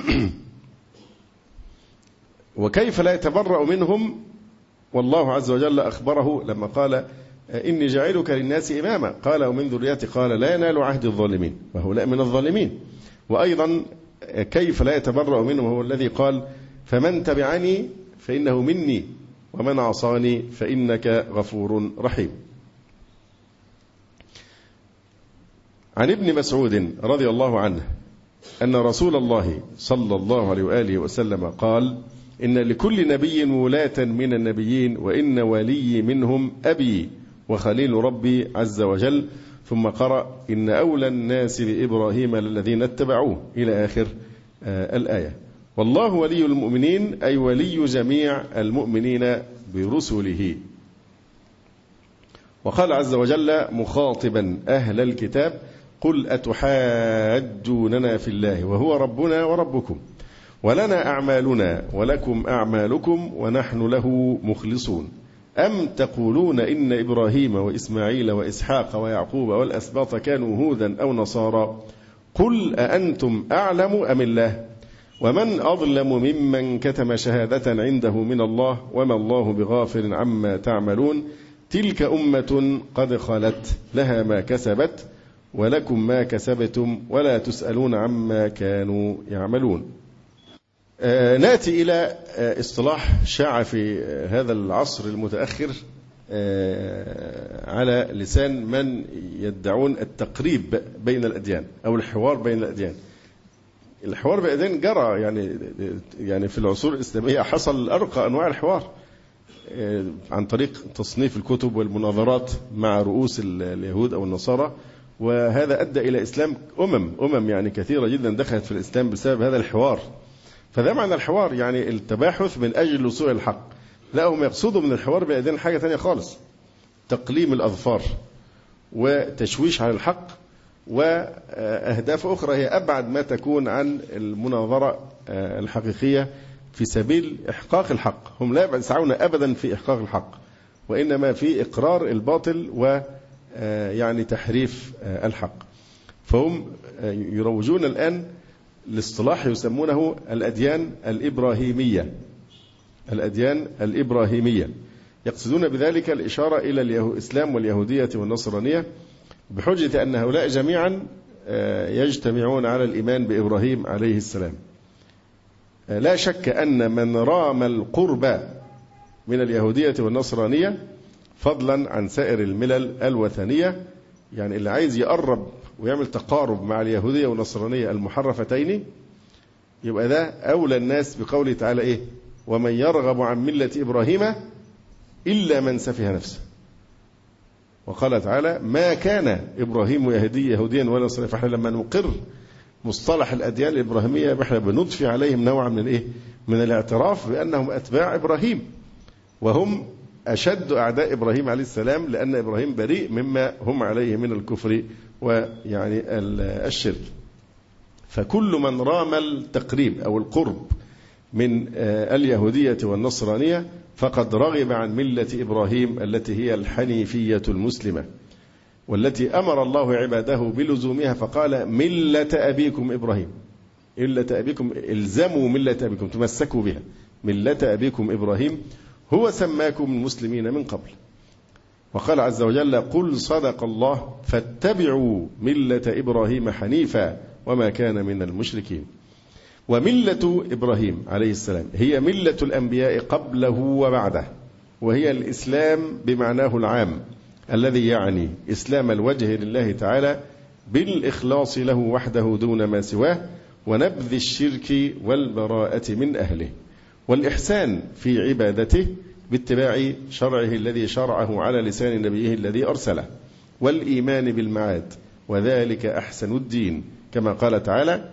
[SPEAKER 3] وكيف لا يتبرأ منهم والله عز وجل أخبره لما قال: إني جاعلك للناس إماما، قال: ومن ذريتي، قال: لا ينال عهد الظالمين، وهؤلاء من الظالمين. وأيضا كيف لا يتبرأ منهم هو الذي قال: فمن تبعني فإنه مني ومن عصاني فإنك غفور رحيم. عن ابن مسعود رضي الله عنه أن رسول الله صلى الله عليه وآله وسلم قال: إن لكل نبي ولاة من النبيين وإن ولي منهم أبي وخليل ربي عز وجل. ثم قرأ: إن أولى الناس بإبراهيم الذين اتبعوه إلى آخر الآية. والله ولي المؤمنين أي ولي جميع المؤمنين برسله. وقال عز وجل مخاطبا أهل الكتاب: قل أتحاجوننا في الله وهو ربنا وربكم ولنا أعمالنا ولكم أعمالكم ونحن له مخلصون، أم تقولون إن إبراهيم وإسماعيل وإسحاق ويعقوب والأسباط كانوا هودا أو نصارى، قل أأنتم أعلم أم الله، ومن أظلم ممن كتم شهادة عنده من الله وما الله بغافل عما تعملون، تلك أمة قد خلت لها ما كسبت ولكم ما كسبتم ولا تسألون عما كانوا يعملون. نأتي إلى اصطلاح شاع في هذا العصر المتأخر على لسان من يدعون التقريب بين الأديان أو الحوار بين الأديان. الحوار بين الأديان جرى يعني في العصور الإسلامية حصل أرقى أنواع الحوار عن طريق تصنيف الكتب والمناظرات مع رؤوس اليهود أو النصارى، وهذا أدى إلى إسلام أمم يعني كثيرة جدا دخلت في الإسلام بسبب هذا الحوار. فده معنى الحوار، يعني التباحث من أجل وصول الحق. لا، هم يقصدوا من الحوار بين الأديان حاجة تانية خالص، تقليم الأظفار وتشويش على الحق، وأهداف أخرى هي أبعد ما تكون عن المناظرة الحقيقية في سبيل إحقاق الحق. هم لا يسعون أبدا في إحقاق الحق، وإنما في إقرار الباطل ويعني تحريف الحق. فهم يروجون الآن الاصطلاح يسمونه الأديان الإبراهيمية. الأديان الإبراهيمية يقصدون بذلك الإشارة إلى الإسلام واليهودية والنصرانية، بحجة أن هؤلاء جميعا يجتمعون على الإيمان بإبراهيم عليه السلام. لا شك أن من رام القرب من اليهودية والنصرانية فضلا عن سائر الملل الوثنية، يعني اللي عايز يقرب ويعمل تقارب مع اليهودية والنصرانية المحرفتين، يبقى ده أولى الناس بقوله تعالى إيه؟ ومن يرغب عن ملة إبراهيم إلا من سفه نفسه. وقال تعالى ما كان إبراهيم يهوديا ولا نصرانيا. فإحنا لما نقر مصطلح الأديان الإبراهيمية إحنا بنضفي عليهم نوعا من الإيه؟ من الاعتراف بأنهم أتباع إبراهيم، وهم أشد أعداء إبراهيم عليه السلام، لأن إبراهيم بريء مما هم عليه من الكفر ويعني الشرك. فكل من رام التقريب أو القرب من اليهودية والنصرانية فقد رغب عن ملة إبراهيم التي هي الحنيفية المسلمة. والتي أمر الله عباده بلزومها فقال ملة أبيكم إبراهيم. ملة أبيكم، إلزموا ملة أبيكم، تمسكوا بها. ملة أبيكم إبراهيم هو سماكم المسلمين من قبل. وقال عز وجل قل صدق الله فاتبعوا ملة إبراهيم حنيفا وما كان من المشركين. وملة إبراهيم عليه السلام هي ملة الأنبياء قبله وبعده، وهي الإسلام بمعناه العام الذي يعني إسلام الوجه لله تعالى بالإخلاص له وحده دون ما سواه، ونبذ الشرك والبراءة من أهله، والإحسان في عبادته باتباع شرعه الذي شرعه على لسان نبيه الذي أرسله، والإيمان بالمعاد، وذلك أحسن الدين كما قال تعالى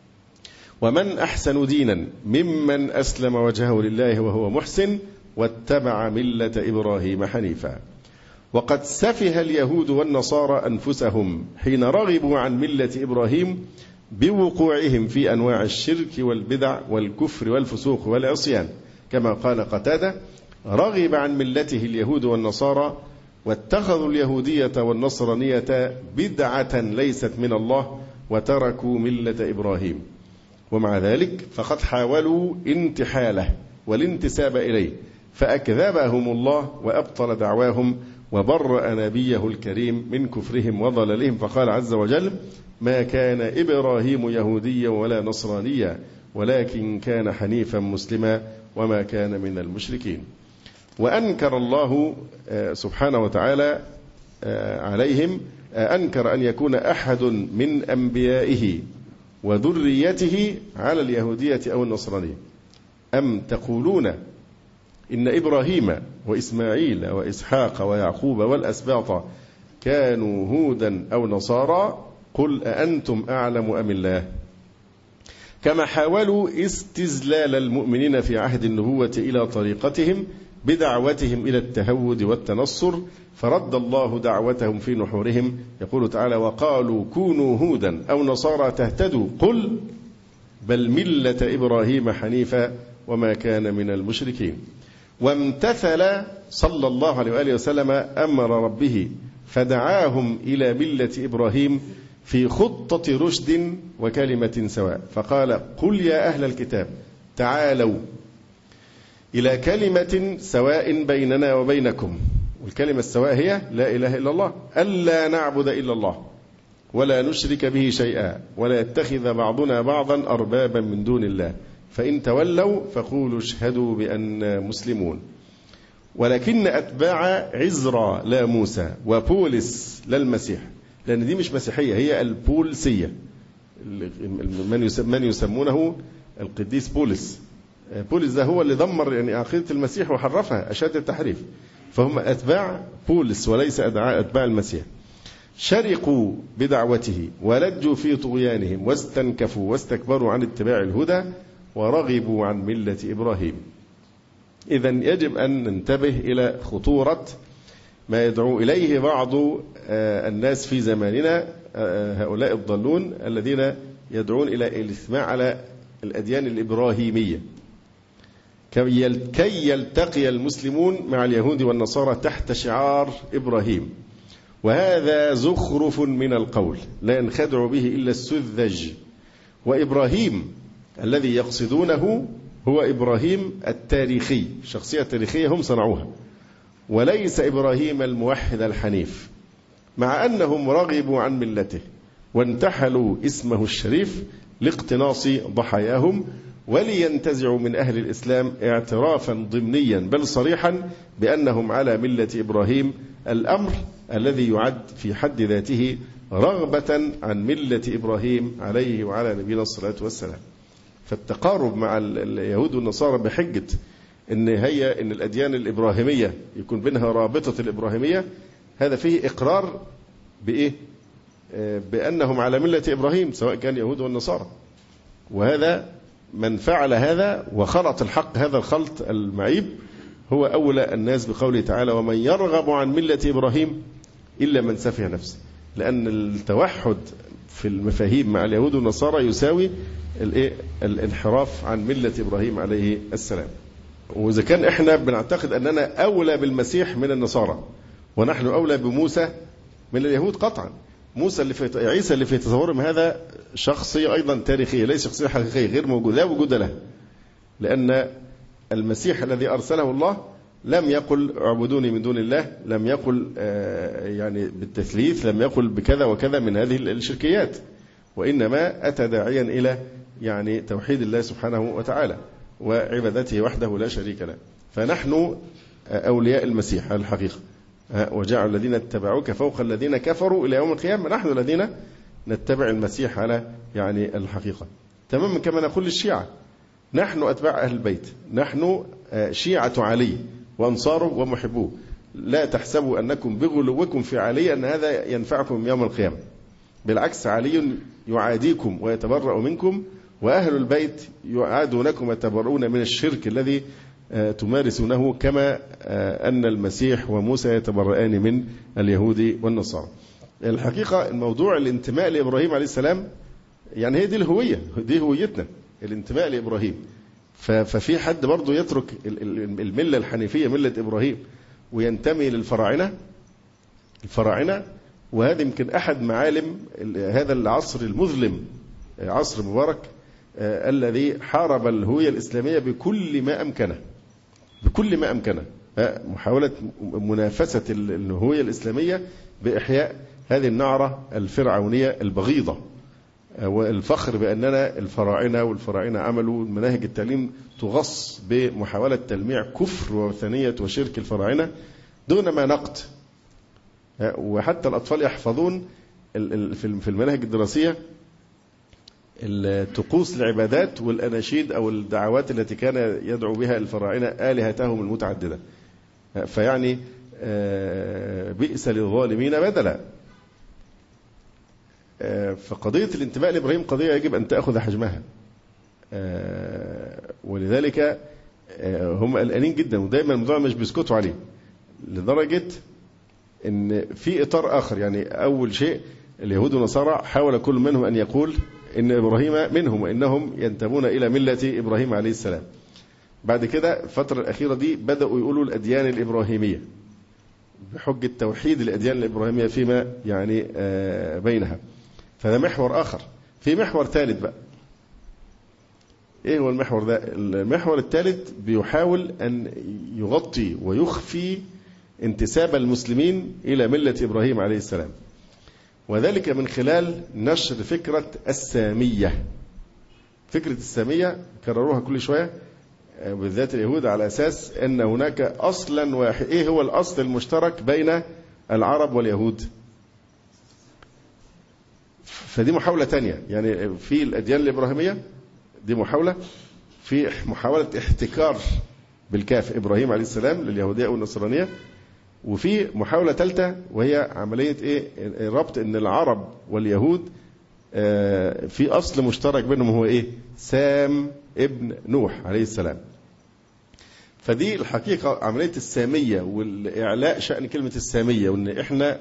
[SPEAKER 3] ومن أحسن دينا ممن أسلم وجهه لله وهو محسن واتبع ملة إبراهيم حنيفا. وقد سفه اليهود والنصارى أنفسهم حين رغبوا عن ملة إبراهيم بوقوعهم في أنواع الشرك والبدع والكفر والفسوق والعصيان، كما قال قتادة رغب عن ملته اليهود والنصارى واتخذوا اليهودية والنصرانية بدعة ليست من الله وتركوا ملة إبراهيم. ومع ذلك فقد حاولوا انتحاله والانتساب إليه فأكذبهم الله وأبطل دعواهم وبرأ نبيه الكريم من كفرهم وضلالهم، فقال عز وجل ما كان إبراهيم يهوديا ولا نصرانيا ولكن كان حنيفا مسلما وما كان من المشركين. وأنكر الله سبحانه وتعالى عليهم، أنكر أن يكون أحد من أنبيائه وذريته على اليهودية أو النصرانية. أم تقولون إن إبراهيم وإسماعيل وإسحاق ويعقوب والأسباط كانوا هودا أو نصارى قل أأنتم أعلم أم الله. كما حاولوا استزلال المؤمنين في عهد النبوة إلى طريقتهم بدعوتهم إلى التهود والتنصر، فرد الله دعوتهم في نحورهم، يقول تعالى وقالوا كونوا هودا أو نصارى تهتدوا قل بل ملة إبراهيم حنيفا وما كان من المشركين. وامتثل صلى الله عليه وآله وسلم أمر ربه فدعاهم إلى ملة إبراهيم في خطة رشد وكلمة سواء، فقال قل يا أهل الكتاب تعالوا إلى كلمة سواء بيننا وبينكم، والكلمة السواء هي لا إله إلا الله، ألا نعبد إلا الله ولا نشرك به شيئا ولا يتخذ بعضنا بعضا أربابا من دون الله، فإن تولوا فقولوا اشهدوا بأننا مسلمون. ولكن أتباع عزرا لا موسى وبولس لا المسيح، لأن دي مش مسيحية، هي البولسية، من يسمونه القديس بولس. بولس ده هو اللي دمر يعني عقيدة المسيح وحرفها أشد التحريف، فهم أتباع بولس وليس أتباع المسيح. شرقوا بدعوته ولجوا في طغيانهم واستنكفوا واستكبروا عن اتباع الهدى ورغبوا عن ملة إبراهيم. إذن يجب أن ننتبه إلى خطورة ما يدعو إليه بعض الناس في زماننا، هؤلاء الضالون الذين يدعون إلى الاجتماع على الأديان الإبراهيمية كي يلتقي المسلمون مع اليهود والنصارى تحت شعار إبراهيم، وهذا زخرف من القول لا ينخدع به إلا السذج. وإبراهيم الذي يقصدونه هو إبراهيم التاريخي، الشخصية التاريخية هم صنعوها، وليس إبراهيم الموحد الحنيف، مع أنهم رغبوا عن ملته وانتحلوا اسمه الشريف لاقتناص ضحاياهم ولينتزعوا من أهل الإسلام اعترافا ضمنيا بل صريحا بأنهم على ملة إبراهيم، الأمر الذي يعد في حد ذاته رغبة عن ملة إبراهيم عليه وعلى نبينا الصلاة والسلام. فالتقارب مع اليهود والنصارى بحجة إن الأديان الإبراهيمية يكون بينها رابطة الإبراهيمية، هذا فيه إقرار بإيه؟ بأنهم على ملة إبراهيم سواء كان يهود والنصارى. وهذا من فعل هذا وخلط الحق هذا الخلط المعيب هو أولى الناس بقوله تعالى ومن يرغب عن ملة إبراهيم إلا من سفه نفسه، لأن التوحد في المفاهيم مع اليهود والنصارى يساوي الانحراف عن ملة إبراهيم عليه السلام. وإذا كان إحنا بنعتقد أننا أولى بالمسيح من النصارى ونحن أولى بموسى من اليهود قطعا. عيسى اللي في تصورهم هذا شخصية أيضا تاريخية، ليس شخصية حقيقية، غير موجودة، لا وجود له، لأن المسيح الذي أرسله الله لم يقل اعبدوني من دون الله، لم يقل يعني بالتثليث، لم يقل بكذا وكذا من هذه الشركيات، وإنما أتى داعيا إلى يعني توحيد الله سبحانه وتعالى وعبادته وحده لا شريك له. فنحن أولياء المسيح على الحقيقة، وجعل الذين اتبعوك فوق الذين كفروا إلى يوم القيامة، نحن الذين نتبع المسيح على يعني الحقيقة، تماما كما نقول للشيعة نحن أتباع أهل البيت، نحن شيعة علي وأنصاره ومحبوه، لا تحسبوا أنكم بغلوكم في علي أن هذا ينفعكم يوم القيامة، بالعكس علي يعاديكم ويتبرأ منكم، وأهل البيت يعادونكم ويتبرؤون من الشرك الذي تمارسونه، كما أن المسيح وموسى يتبرئان من اليهود والنصارى. الحقيقة الموضوع الانتماء لإبراهيم عليه السلام يعني هي دي الهوية، دي هويتنا، الانتماء لإبراهيم. ففي حد برضو يترك الملة الحنيفية ملة إبراهيم وينتمي للفراعنة، وهذا يمكن أحد معالم هذا العصر المظلم، عصر مبارك الذي حارب الهوية الإسلامية بكل ما أمكنه، محاولة منافسة الهوية الإسلامية بإحياء هذه النعرة الفرعونية البغيضة، والفخر بأننا الفراعنة عملوا مناهج التعليم تغص بمحاولة تلميع كفر ووثنية وشرك الفراعنة دون ما نقد. وحتى الأطفال يحفظون في المناهج الدراسية الطقوس العبادات والأناشيد أو الدعوات التي كان يدعو بها الفراعنة آلهتهم المتعددة، فيعني بئس للظالمين بدلا. فقضية الانتماء لإبراهيم قضية يجب أن تأخذ حجمها، ولذلك هم قلقانين جدا، ودايما الموضوع مش بيسكتوا عليه، لدرجة أن في إطار آخر. يعني أول شيء اليهود والنصارى حاول كل منهم أن يقول إن إبراهيم منهم وإنهم ينتمون إلى ملة إبراهيم عليه السلام. بعد كده الفترة الأخيرة دي بدأوا يقولوا الأديان الإبراهيمية بحجة توحيد الأديان الإبراهيمية فيما يعني بينها. فده محور آخر. في محور ثالث بقى، إيه هو المحور ده؟ المحور الثالث بيحاول أن يغطي ويخفي انتساب المسلمين إلى ملة إبراهيم عليه السلام، وذلك من خلال نشر فكرة السامية. فكرة السامية كرروها كل شوية بالذات اليهود على أساس أن هناك أصلا واحد. إيه هو الأصل المشترك بين العرب واليهود؟ فدي محاولة تانية، يعني في الأديان الإبراهيمية دي محاولة، في محاولة احتكار بالكاف إبراهيم عليه السلام لليهودية أو النصرانية، وفي محاولة ثالثة وهي عملية إيه؟ ربط أن العرب واليهود في أصل مشترك بينهم هو إيه؟ سام ابن نوح عليه السلام. فدي الحقيقة عملية السامية والإعلاء شأن كلمة السامية، وأن إحنا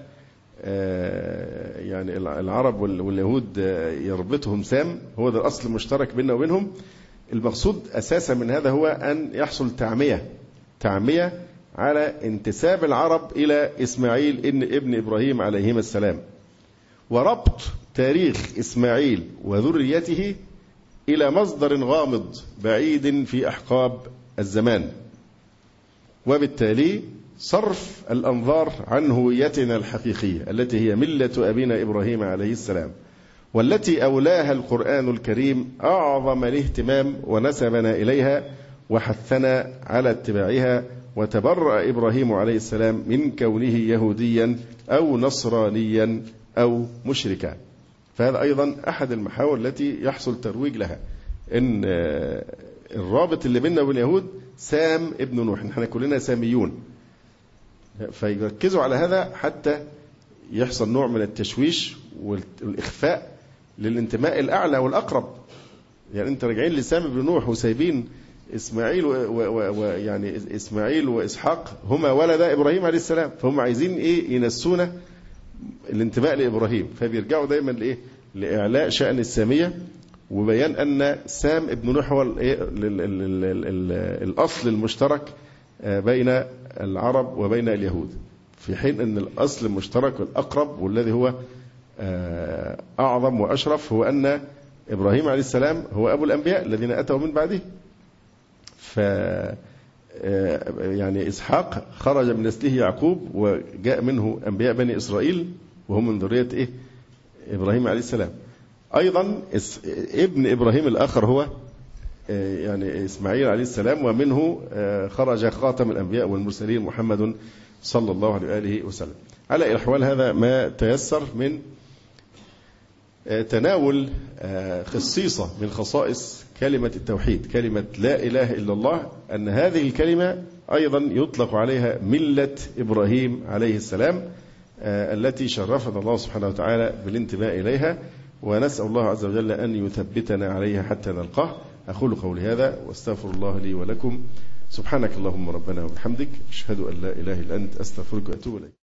[SPEAKER 3] يعني العرب واليهود يربطهم سام، هو ده الأصل المشترك بيننا وبينهم. المقصود أساسا من هذا هو أن يحصل تعمية على انتساب العرب إلى إسماعيل ابن إبراهيم عليهما السلام، وربط تاريخ إسماعيل وذريته إلى مصدر غامض بعيد في أحقاب الزمان، وبالتالي صرف الأنظار عن هويتنا الحقيقية التي هي ملة أبينا إبراهيم عليه السلام، والتي أولاها القرآن الكريم أعظم الاهتمام ونسبنا إليها وحثنا على اتباعها. وتبرأ إبراهيم عليه السلام من كونه يهوديا أو نصرانيا أو مشركا. فهذا أيضا أحد المحاور التي يحصل ترويج لها، إن الرابط اللي بيننا وبين اليهود سام ابن نوح، نحن كلنا ساميون، فيركزوا على هذا حتى يحصل نوع من التشويش والإخفاء للانتماء الأعلى والأقرب. يعني أنت راجعين لسام ابن نوح وسايبين إسماعيل ويعني إسماعيل وإسحاق هما ولدا إبراهيم عليه السلام، فهم عايزين إيه؟ ينسونا الانتماء لإبراهيم، فبيرجعوا دايما لإيه؟ لإعلاء شأن السامية وبيان أن سام ابن نوح هو الأصل المشترك بين العرب وبين اليهود. في حين أن الأصل المشترك الأقرب والذي هو أعظم وأشرف هو أن إبراهيم عليه السلام هو أبو الأنبياء الذين أتوا من بعده. يعني إسحاق خرج من نسله يعقوب وجاء منه أنبياء بني إسرائيل وهم من ذرية إبراهيم عليه السلام. أيضا ابن إبراهيم الآخر هو يعني إسماعيل عليه السلام، ومنه خرج خاتم الأنبياء والمرسلين محمد صلى الله عليه وآله وسلم. على الأحوال هذا ما تيسر من تناول خصيصة من خصائص كلمة التوحيد، كلمة لا إله إلا الله، أن هذه الكلمة أيضا يطلق عليها ملة إبراهيم عليه السلام التي شرفنا الله سبحانه وتعالى بالانتماء إليها، ونسأل الله عز وجل أن يثبتنا عليها حتى نلقاه. أقول قولي هذا واستغفر الله لي ولكم. سبحانك اللهم ربنا وبحمدك، أشهد أن لا إله إلا أنت، أستغفرك وأتوب إليك.